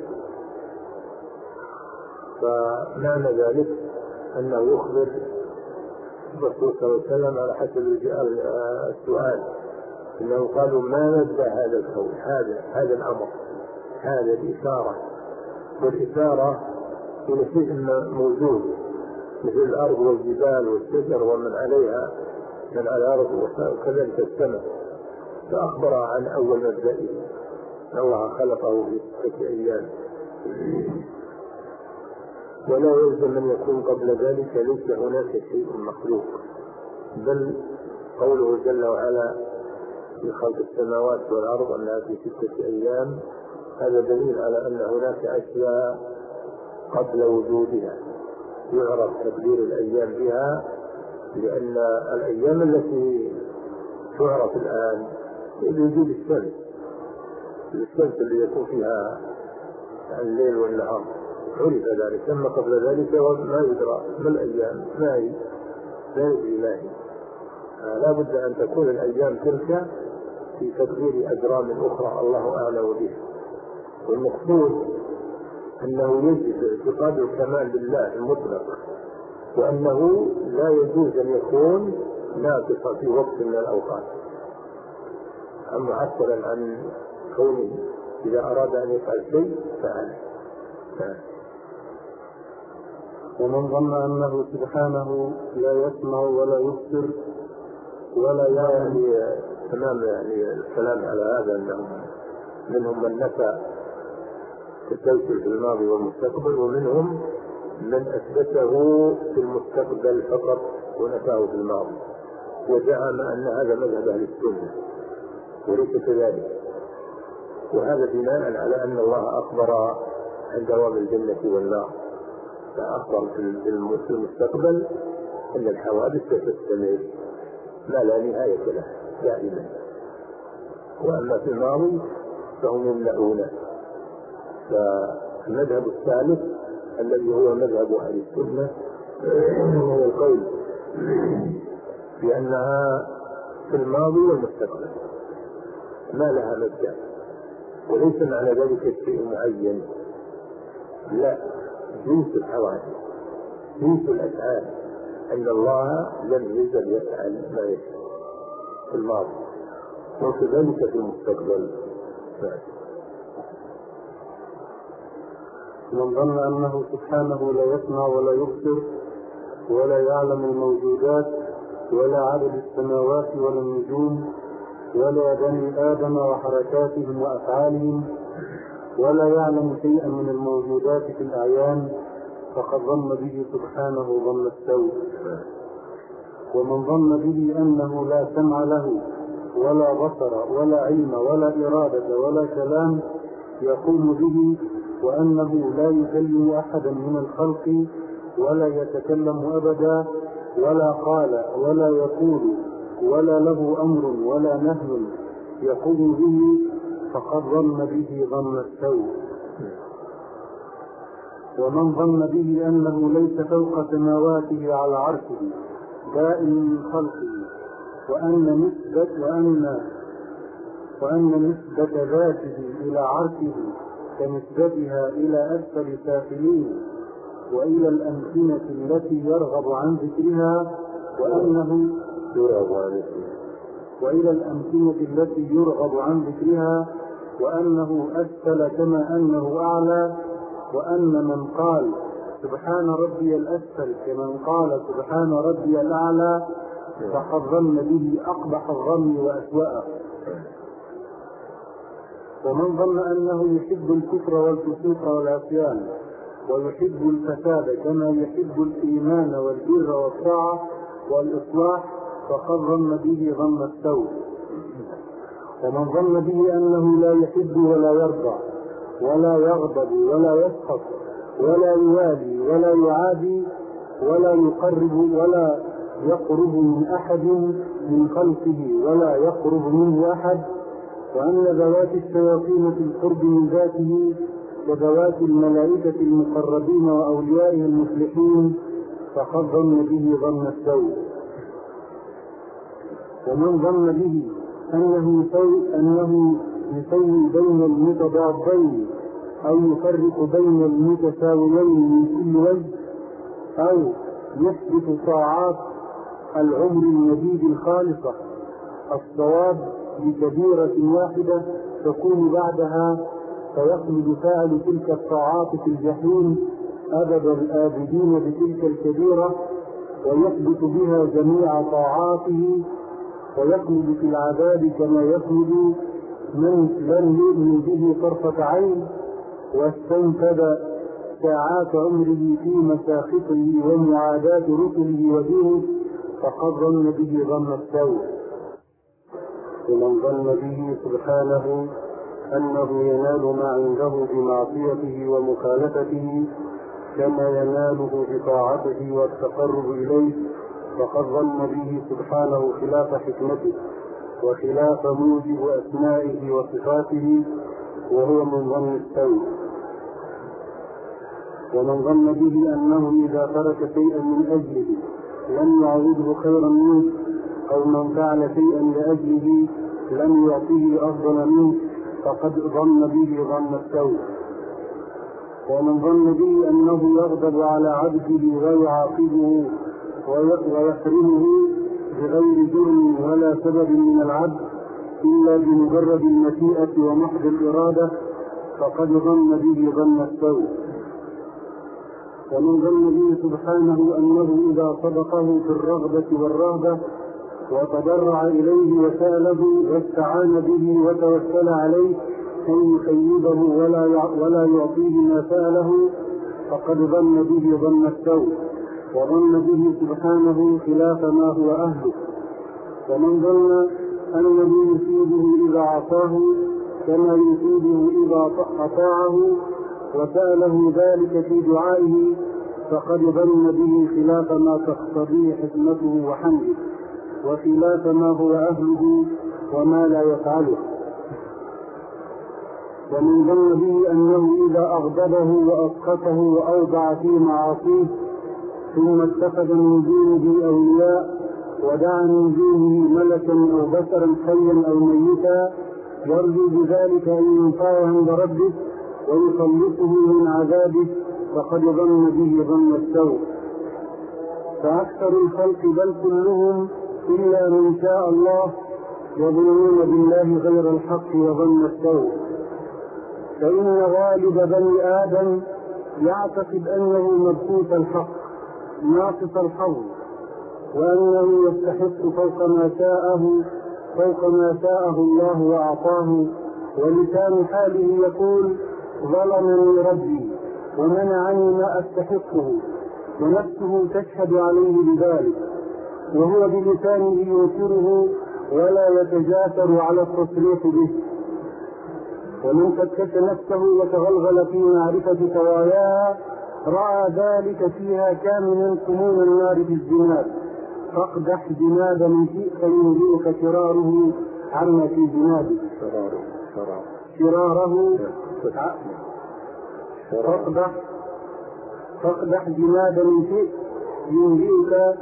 فمعنى ذلك أنه يخبر الرسول صلى الله عليه وسلم على حسب السؤال، إنه قالوا ما مبدأ هذا الكون، هذا الأمر، هذا الإشارة، والإشارة إلى شيء موجود مثل الأرض والجبال والشجر ومن عليها من على الأرض، وكذلك السماء. فأخبر عن أول مبدئه أن الله خلقه في 6 أيام، ولا يلزم أن يكون قبل ذلك ليس هناك شيء مخلوق، بل قوله جل وعلا في خلق السماوات والأرض أنها في 6 أيام، هذا دليل على أن هناك أشياء قبل وجودها يعرف تقدير الأيام بها، لأن الأيام التي تعرف الآن وجود الشمس اللي يكون فيها الليل والنهار عرف ذلك، أما قبل ذلك ما يدرى ما الأيام، ما يدري ما هي. لا بد أن تكون الأيام تلك في تقدير أجرام أخرى الله أعلم بها. والمقصود أنه يجب اعتقاد الكمال لله المطلق، وأنه لا يجوز أن يكون ناقصا في وقت من الأوقات، معطلا عن كونه إذا أراد أن يفعل شيء فعله. ومن ظن أنه سبحانه لا يسمع ولا يبصر ولا يعلم، تمام الكلام على هذا أنه منهم من نفى التسلسل في الماضي والمستقبل، ومنهم من أثبته في المستقبل فقط ونفاه في الماضي، وزعم أن هذا مذهب أهل السنة وليس كذلك. وهذا بناء على أن الله أخبر عن دوام الجنة والنار، فأخبر في المستقبل أن الحوادث ستستمر ما لا نهاية لها دائما، وأما في الماضي فهم يمنعون. فالمذهب الثالث الذي هو مذهب أهل السنة هو القول بأنها في الماضي والمستقبل ما لها مبدأ، وليس معنى ذلك شيء معين، لا، جنس الحوادث جنس الأفعال، أن الله لم يزل يفعل ما يشاء في الماضي وكذلك في المستقبل. من ظن أنه سبحانه لا يسمع ولا يبصر ولا يعلم الموجودات ولا عدد السماوات ولا النجوم ولا بني آدم وحركاتهم وأفعالهم ولا يعلم شيئا من الموجودات في الأعيان، فقد ظن به سبحانه ظن السوء. ومن ظن به أنه لا سمع له ولا بصر ولا علم ولا إرادة ولا كلام يقوم به، وأنه لا يكلم أحدا من الخلق ولا يتكلم أبدا ولا قال ولا يقول ولا له أمر ولا نهي يقوم به، فقد ظن به ظن السوء. ومن ظن به أنه ليس فوق سماواته على عرشه بائن من خلقه، وأن نسبة ذاته إلى عرشه كنسبتها إلى أسفل سافلين وإلى الأمكنة التي يرغب عن ذكرها، وأنه أسفل كما أنه أعلى، وأن من قال سبحان ربي الأسفل كمن قال سبحان ربي الأعلى فقد ظن به أقبح الظن وأسوأه. ومن ظن أنه يحب الكفر والفسوق والعصيان ويحب الفساد كما يحب الإيمان والبر والطاعة والإصلاح، فقد ظن به ظن السوء. ومن ظن به أنه لا يحب ولا يرضى ولا يغضب ولا يسخط ولا يوالي ولا يعادي ولا يقرب من أحد من خلقه ولا يقرب منه أحد، وأن ذوات الشياطين في القرب من ذاته وذوات الملائكة المقربين وأوليائه المفلحين، فقد ظن به ظن السوء. ومن ظن به أنه يسوي بين المتضادين أو يفرق بين المتساويين من كل وجه، أو يثبت طاعات العمر المديد الخالصة الصواب بكبيرة واحدة تكون بعدها، فيخلد فاعل تلك الطاعات في الجحيم أبد الآبدين بتلك الكبيرة، ويثبت بها جميع طاعاته، ويخلد في العذاب كما يخلد من لم يؤمن به طرفة عين واستنفذ ساعات عمره في مساخطه ومعاداة رسله ودينه، فقد ظن به ظن السوء. ومن ظن به سبحانه أنه ينال ما عنده بمعصيته ومخالفته كما يناله بطاعته والتقرب إليه، فقد ظن به سبحانه خلاف حكمته وخلاف موجب أسمائه وصفاته، وهو من ظن السوء. ومن ظن به أنه إذا ترك شيئا من أجله لم يعوده خيرا منه، أو من فعل شيئا لأجله لم يعطيه أفضل منه، فقد ظن به ظن السوء. ومن ظن به أنه يغضب على عبده ويعاقبه ويحرمه بغير جرم ولا سبب من العبد إلا بمجرد المشيئة ومحض الإرادة، فقد ظن به ظن السوء. ومن ظن به سبحانه أنه إذا صدقه في الرغبة والرهبة وتضرع إليه وسأله واستعان به وتوكل عليه أن يخيبه ولا يعطيه ما سأله، فقد ظن به ظن السوء، وظن به سبحانه خلاف ما هو أهله. ومن ظن أنه يصيبه إذا عصاه كما يصيبه إذا أطاعه وسأله ذلك في دعائه، فقد ظن به خلاف ما تقتضيه حكمته وحمده، وخلاف ما هو أهله وما لا يفعله. ومن ظن به أنه إذا أغضبه وأسخطه وأوضع في معاصيه ثم اتخذ من دونه أولياء ودعا من دونه ملكا أو بشرا حيا أو ميتا يرجو بذلك أن ينفعه عند ربه ويخلصه من عذابه، فقد ظن به ظن السوء. فأكثر الخلق بل كلهم إلا من شاء الله يظنون بالله غير الحق وظن السوء. فإن غالب بني آدم يعتقد أنه مبسوط الحق ناقص الحظ، وأنه يستحق فوق ما شاءه الله وأعطاه، ولسان حاله يقول ظلمني ربي ومنعني ما أستحقه، ونفسه تشهد عليه بذلك، وهو بلسانه ينكره ولا يتجاسر على التصريح به. ومن فتش نفسه وتغلغل في معرفة سواياها رأى ذلك فيها كاملا كمون النار في الزناد، فاقدح جناد من شئت ينبئك شراره عما في جناده. فاقدح جناد من شئت ينبئك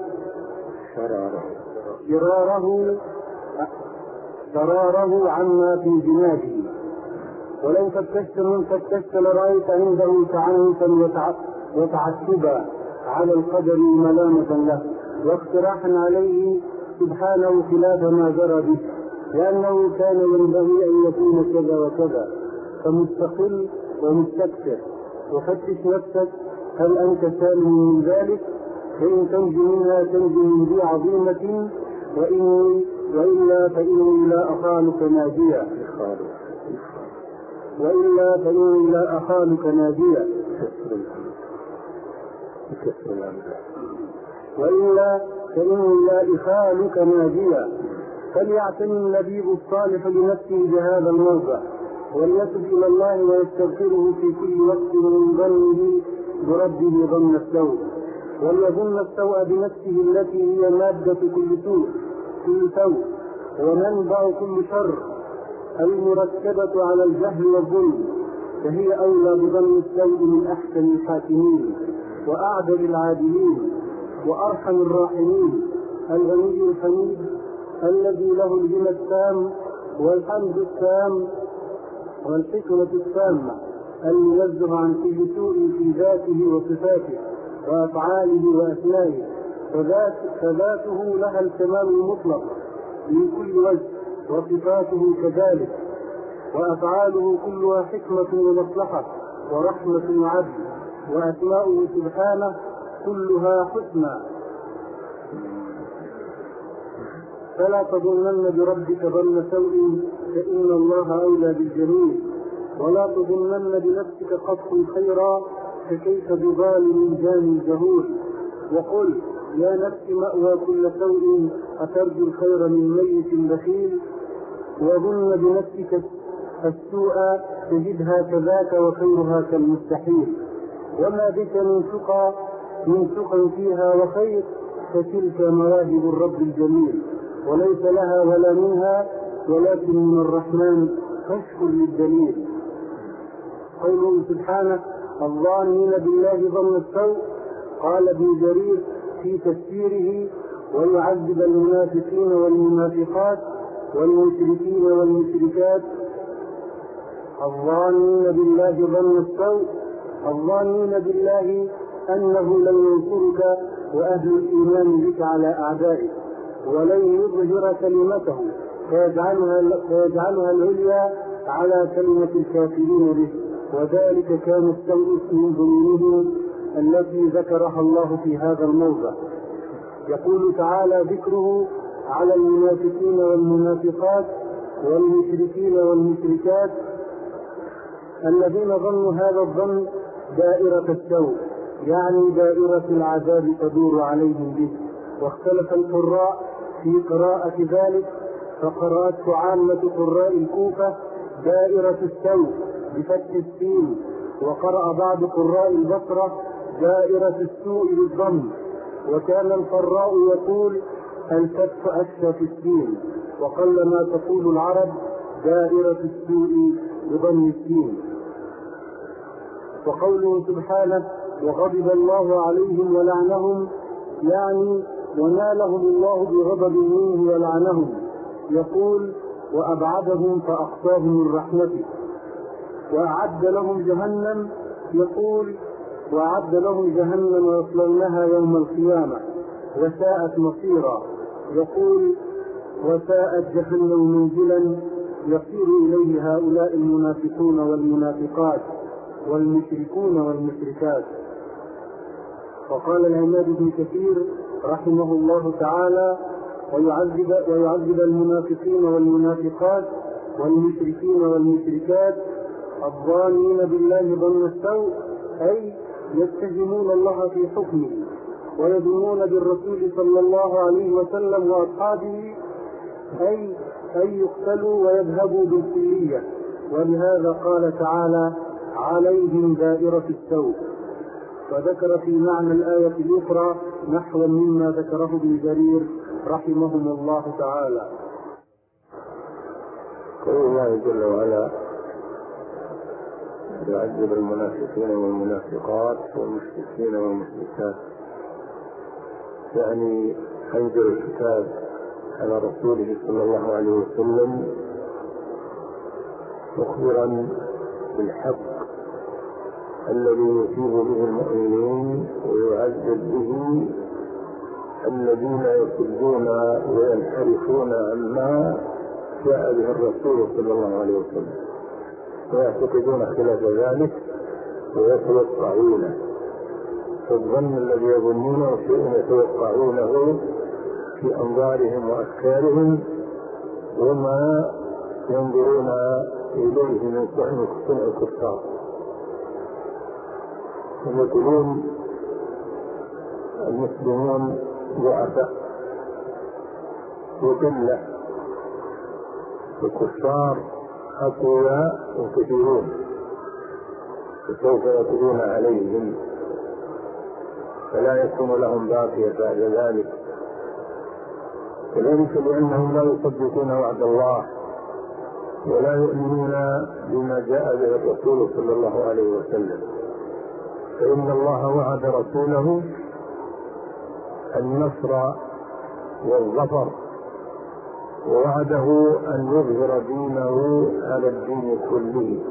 شراره عما في جناده. ولو فتشت لرأيت عنده تعنتا وتعتبا على القدر ملامة له واقتراحا عليه سبحانه خلاف ما جرى به، لأنه كان ينبغي أن يكون كذا وكذا، فمستقل ومستكثر. وفتش نفسك هل أنت سالم من ذلك؟ فإن تنجو منها تنجو من ذي عظيمة، وإلا فإني لا أخالك ناجيا. فليعتني اللبيب الصالح لنفسه بهذا الموضع، وليتب إلى الله ويستغفره في كل وقت من ظنه بربه ظن السوء، وليظن السوء بنفسه التي هي مادة كل سوء ومنبع كل شر، المرتبة على الجهل والظلم، فهي أولى بظن السوء من أحسن الحاكمين وأعدل العادلين وأرحم الراحمين، الغني الحميد الذي له الغنى التام والحمد التام والحكمة التامة، المنزه عن كل سوء في ذاته وصفاته وأفعاله وأسمائه، فذاته لها الكمال المطلق من كل وجه، وصفاته كذلك، وأفعاله كلها حكمة ومصلحة ورحمة وعدل، وأسماؤه سبحانه كلها حسنى. فلا تظنن بربك ظن سوء، فإن الله أولى بالجميع، ولا تظنن بنفسك قط خيرا، فكيف بظالم جاني جهول. وقل يا نفس مأوى كل سوء أترجو الخير من ميت بخيل، وظن بنفسك السوء تجدها كذاك وخيرها كالمستحيل، وما بك من سقى فيها وخير، فتلك مواهب الرب الجميل، وليس لها ولا منها ولكن من الرحمن، فاشكر للدليل. قوله سبحانه الظانين بالله ظن السوء، قال ابن جرير في تفسيره ويعذب المنافقين والمنافقات والمشركين والمشركات. الظانين بالله ظن السوء، الظانين بالله أنه لن ينصرك وأهل الإيمان بك على أعدائك، ولن يظهر كلمته فيجعلها العليا على كلمة الكافرين به، وذلك كان السوء من ظنونهم التي ذكرها الله في هذا الموضع. يقول تعالى ذكره على المنافقين والمنافقات والمشركين والمشركات الذين ظنوا هذا الظن دائرة السوء، يعني دائرة العذاب تدور عليهم به. واختلف القراء في قراءة ذلك، فقرأته عامة قراء الكوفة دائرة السوء بفتح السين، وقرأ بعض قراء البصرة دائرة السوء بالضم، وكان القراء يقول الفتح أشفى في السين، وقل ما تقول العرب دائرة السوء بضم السين. وقوله سبحانه وغضب الله عليهم ولعنهم، يعني ونالهم الله بغضب منه ولعنهم، يقول وأبعدهم فأخفاهم من رحمته. وأعد لهم جهنم، يقول وأعد لهم جهنم يصلونها يوم القيامة وساءت مصيرا، يقول وساءت جهنم منزلا يصير إليه هؤلاء المنافقون والمنافقات والمشركون والمشركات. وقال العماد بن كثير رحمه الله تعالى ويعذب المنافقين والمنافقات والمشركين والمشركات الظانين بالله ظن السوء، أي يتهمون الله في حكمه ويظنون بالرسول صلى الله عليه وسلم وأصحابه، أي أن يقتلوا ويذهبوا بالكلية. ولهذا قال تعالى عليهم دائرة السوء. وذكر في معنى الآية الأخرى نحو مما ذكره ابن جرير رحمهم الله تعالى. قول الله جل وعلا يعذب المنافقين والمنافقات والمشركين والمشركات، يعني أنزل الكتاب على رسوله صلى الله عليه وسلم مخبرا بالحق الذي يثيب به المؤمنين ويعذب به الذين يصدون وينحرفون عما جاء به الرسول صلى الله عليه وسلم ويعتقدون خلاف ذلك ويتوقعونه. فالظن الذي يظنونه شيء يتوقعونه في أنظارهم وأفكارهم وما ينظرون إليه من صنع الكفار. يقولون المسلمون ضعفاء وقلة، الكفار أقوياء وكثيرون، فسوف يقضون عليهم فلا يكون لهم باقية بعد ذلك. وذلك لأنهم لا يصدقون وعد الله ولا يؤمنون بما جاء به الرسول صلى الله عليه وسلم. فإن الله وعد رسوله النصر والظفر، ووعده أن يظهر دينه على الدين كله.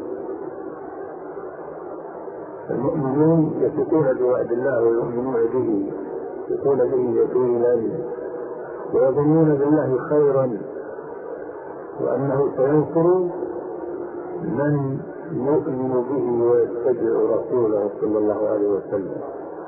المؤمنون يثقون بوعد الله ويؤمنون به، يثقون به يقينا ويظنون بالله خيرا وأنه سينصر من يؤمن به ويتبع رسوله صلى الله عليه وسلم.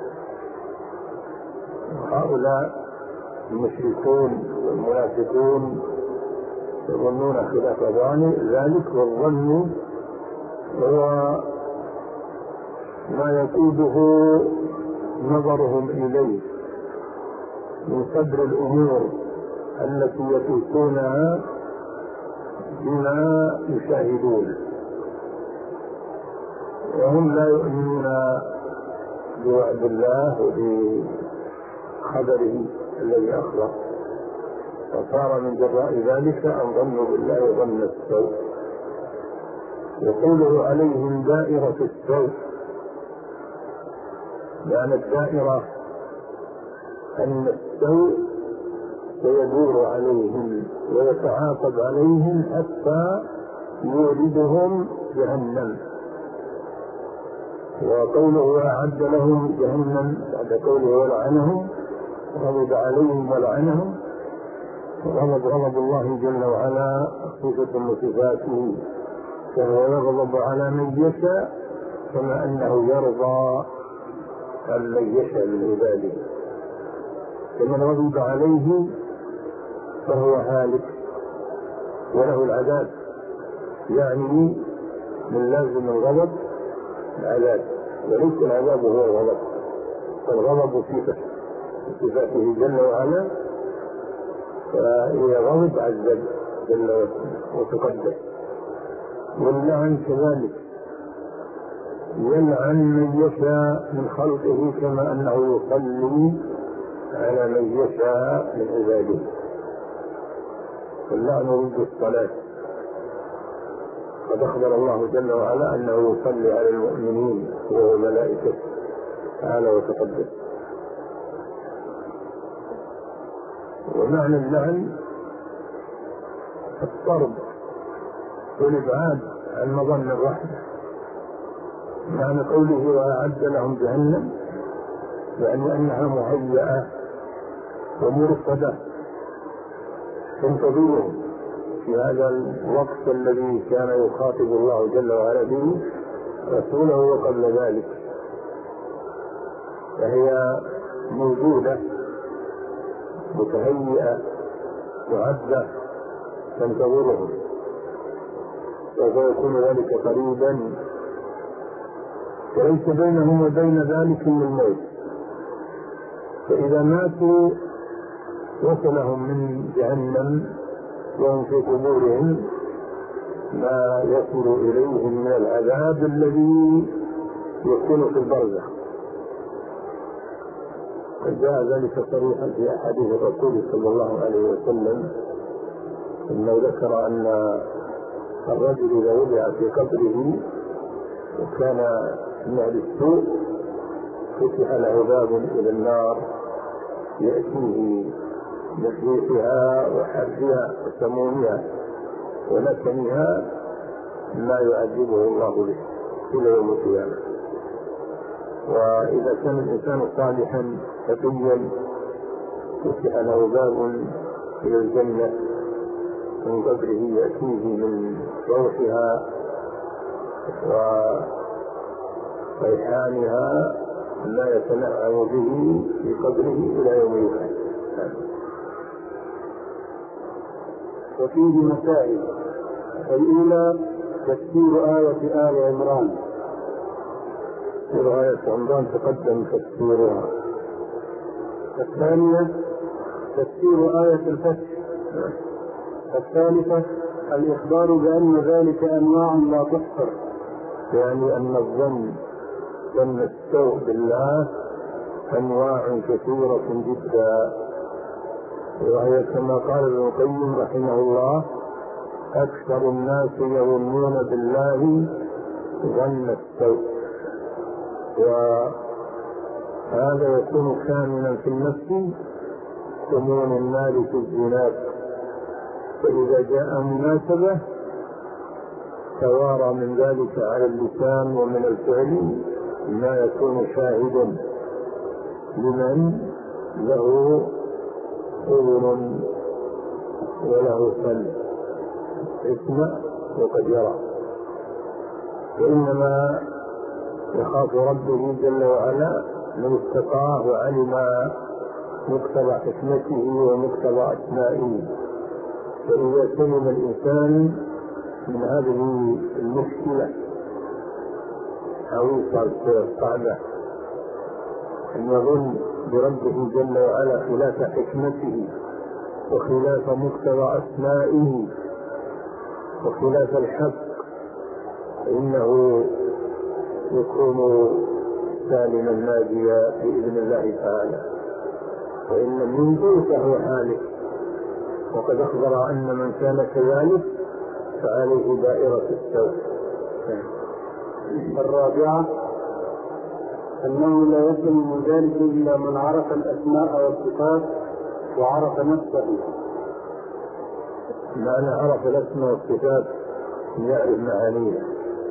هؤلاء المشركون والمنافقون يظنون خلاف ذلك، والظن هو ما يقوده نظرهم إليه من صدر الأمور التي يتركونها بما يشاهدون، وهم لا يؤمنون بوعد الله وبخبره الذي أخبر، وصار من جراء ذلك أن ظنوا بالله ظن السوء. يقوله عليهم دائرة السوء، لأن الدائرة أن السوء سيدور عليهم ويتعاقب عليهم حتى يوردهم جهنم. وقوله وأعد لهم جهنم بعد قوله ولعنهم، غضب عليهم ولعنهم، غضب الله جل وعلا صفة من صفاته، فهو يغضب على من يشاء كما أنه يرضى عن من يشاء من عباده. فمن غضب عليه فهو هالك وله العذاب، يعني من لازم الغضب العذاب، وليس العذاب هو الغضب، فالغضب في صفاته جل وعلا، فإذا غضب عذب جل وتقدس. واللعن كذلك، يلعن من يشاء من خلقه كما أنه يصلي على من يشاء من عباده، فاللعن ضد الصلاة. قد أخبر الله جل وعلا أنه يصلي على المؤمنين وهو ملائكته تعالى وتقدس. ومعنى اللعن الطرد والإبعاد عن مظن الرحمة. معنى قوله وأعد لهم جهنم يعني أنها مهيئة ومرصدة تنتظرهم في هذا الوقت الذي كان يخاطب الله جل وعلا به رسوله وقبل ذلك، فهي موجودة متهيئة معدة تنتظرهم، سوف يكون ذلك قريبا، وليس بينهم وبين ذلك إلا الموت. فإذا ماتوا وصلهم من جهنم وهم في قبورهم ما يصل إليهم من العذاب الذي يكون في البرزخ. جاء ذلك صريحا في أحاديث الرسول صلى الله عليه وسلم، إنه ذكر أن الرجل إذا وضع في قبره وكان من أهل السوء فتح له باب إلى النار يأتيه من ريحها وحرها وسمومها ونتنها ما يعذبه الله به إلى يوم القيامة. وإذا كان الإنسان صالحا تقيا فتح له باب إلى الجنة من قبره يأتيه من روحها وريحانها ما يتنعم به في قبره إلى يوم القيامة. وفيه مسائل. الأولى تفسير آية آل عمران. آية عمران تقدم تفسيرها. الثانية تفسير آية الفتح. الثالثة الإخبار بأن ذلك أنواع لا تحصر، يعني أن الظن السوء بالله أنواع كثيرة جدا، وهي كما قال ابن القيم رحمه الله أكثر الناس يظنون بالله ظن السوء، وهذا يكون كاملا في النفس كمون النار في الزناد، فإذا جاء مناسبة توارى من ذلك على اللسان ومن الفعل ما يكون شاهدا لمن له أذن وله قلب يسمع وقد يرى، وإنما يخاف ربه جل وعلا من استطاع وعلم مقتضى حكمته ومقتضى أسمائه. فإذا سلم الإنسان من هذه المشكلة عويصة صعبة أن يظن بربه جل وعلا خلاف حكمته وخلاف مقتضى أسمائه وخلاف الحق، إنه يكون سالما ناجيا بإذن الله تعالى، وإن لم ينجو فهو هالك. وقد أخبر أن من كان كذلك فعليه دائرة السوء. الرابعة أنه لا يسلم من ذلك إلا من عرف الأسماء والصفات وعرف نفسه. معنى عرف الأسماء والصفات يعرف معانيها.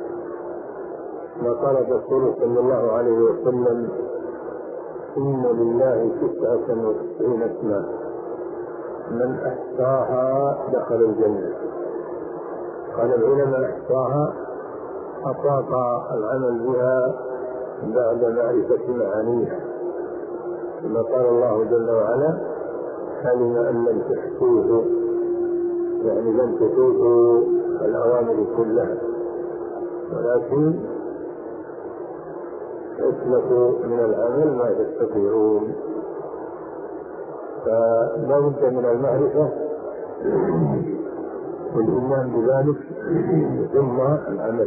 ما قال الرسول صلى الله عليه وسلم: إن لله 99 اسما من أحصاها دخل الجنة. قال العلماء: أحصاها أطاق العمل بها بعد معرفة معانيها، كما قال الله جل وعلا: علم أن لم تحصوه، يعني لم تطيقوا الأوامر كلها، ولكن اسلكوا من العمل ما تستطيعون. فلا بد من المعرفة والإيمان بذلك ثم العمل.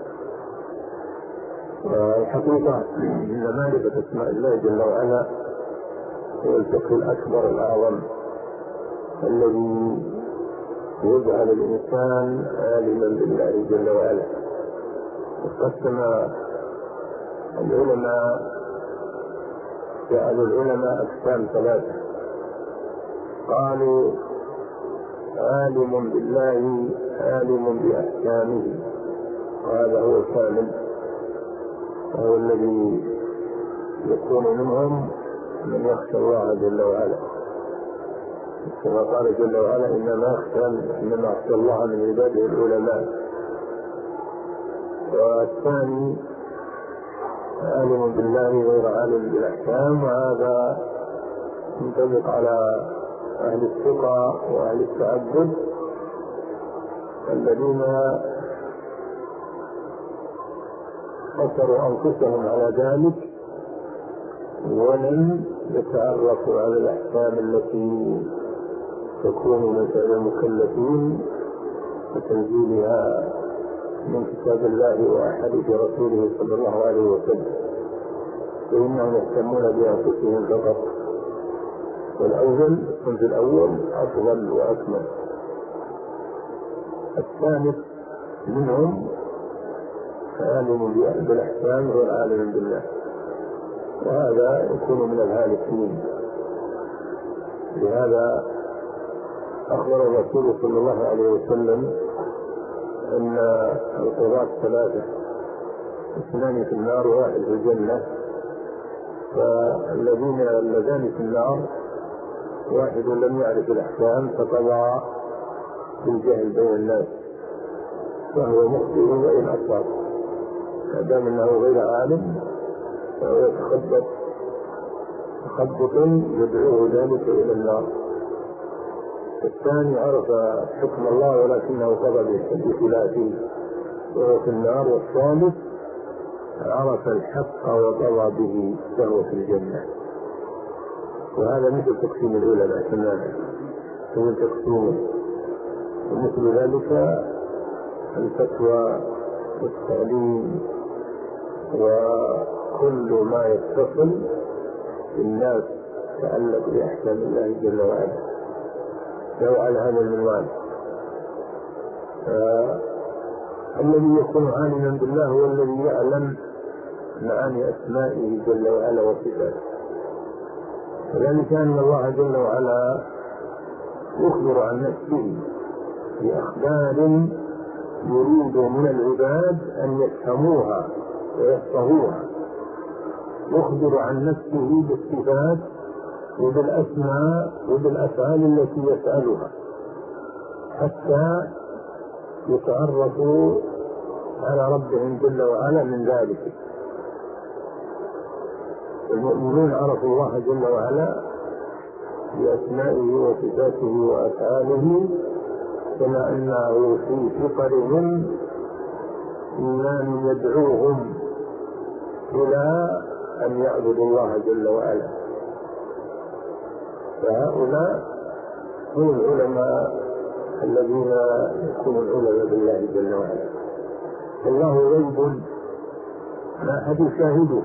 والحقيقة أن معرفة اسماء الله جل وعلا هو الفقه الأكبر الأعظم الذي يجعل الإنسان عالما بالله جل وعلا. وقسم العلماء، جعلوا العلماء أقسام ثلاثة. قالوا: عالم بالله عالم بأحكامه، وهذا هو الكامل، وهو الذي يكون منهم من يخشى الله جل وعلا، كما قال جل وعلا: إنما يخشى الله من عباده العلماء. والثاني عالم بالله غير عالم بالأحكام، وهذا ينطبق على أهل الثقة وأهل التعبد الذين خسروا أنفسهم على ذلك ولم يتعرفوا على الأحكام التي تكون من فعل المكلفين وتنزيلها من كتاب الله وحديث رسوله صلى الله عليه وسلم، فإنهم يهتمون بأنفسهم فقط. والأول الصنف الأول أفضل وأكمل. الثالث منهم عالم بالأحكام غير عالم بالله، وهذا يكون من الهالكين. لهذا أخبر الرسول صلى الله عليه وسلم أن القضاة ثلاثة: 2 في النار و1 في الجنة. فالذين اللذان في النار: واحد لم يعرف الأحكام فقضى بالجهل بين الناس، فهو مخطئ وإن أصاب، ما دام أنه غير عالم فهو يتخبط تخبط يدعوه ذلك إلى النار. الثاني عرف حكم الله ولكنه قضى بخلافه وهو في النار. والثالث عرف الحق وقضى به فهو في الجنة. وهذا مثل تقسيم العلماء تماما، هو تقسيمه. ومثل ذلك الفتوى والتعليم وكل ما يتصل بالناس يتعلق بأحكام الله جل وعلا لو على هذا المنوال. الذي يكون عالما بالله هو الذي يعلم معاني أسمائه جل وعلا وصفاته. وذلك أن الله جل وعلا يخبر عن نفسه بأخبار يريد من العباد أن يفهموها ويفقهوها. يخبر عن نفسه بالصفات وبالأسماء وبالأفعال التي يفعلها حتى يتعرفوا على ربهم جل وعلا من ذلك. المؤمنون عرفوا الله جل وعلا بأسمائه وصفاته وأفعاله، كما أنه في فطرهم إيمان يدعوهم إلى أن يعبدوا الله جل وعلا. فهؤلاء هم العلماء الذين يكونون علماء بالله جل وعلا. الله غيب لا أحد يشاهده،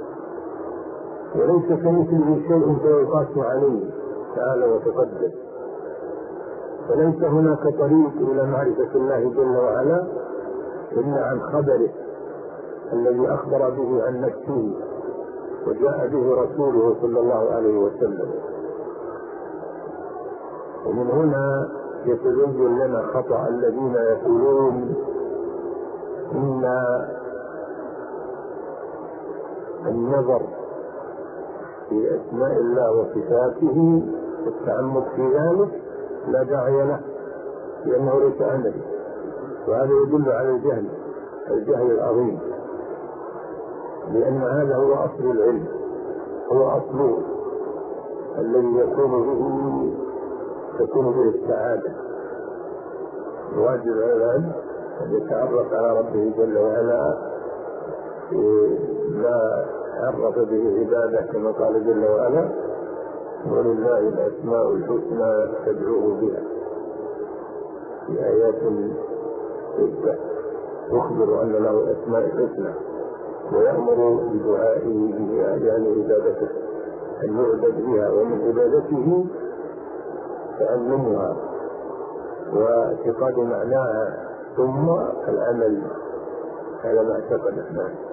وليس كمثله شيء فيقاس عليه تعالى وتقدس، فليس هناك طريق إلى معرفة الله جل وعلا إلا عن خبره الذي أخبر به عن نفسه وجاء به رسوله صلى الله عليه وسلم. ومن هنا يتبين لنا خطأ الذين يقولون إن النظر في أسماء الله وصفاته والتعمق في ذلك لا داعي له لأنه ليس عملي، وهذا يدل على الجهل العظيم، لأن هذا هو أصل العلم، هو أصله الذي تكون به السعادة. الواجب على العلم أن يتعرف على ربه جل وعلا ما عرف به عباده كما قال جل وعلا: ولله الأسماء الحسنى فادعوه بها، في آيات عدة يخبر أن له الأسماء الحسنى ويأمر بدعائه بها، يعني عبادته أن يعبد بها، ومن عبادته تعلمها واعتقاد معناها ثم العمل على ما اعتقد.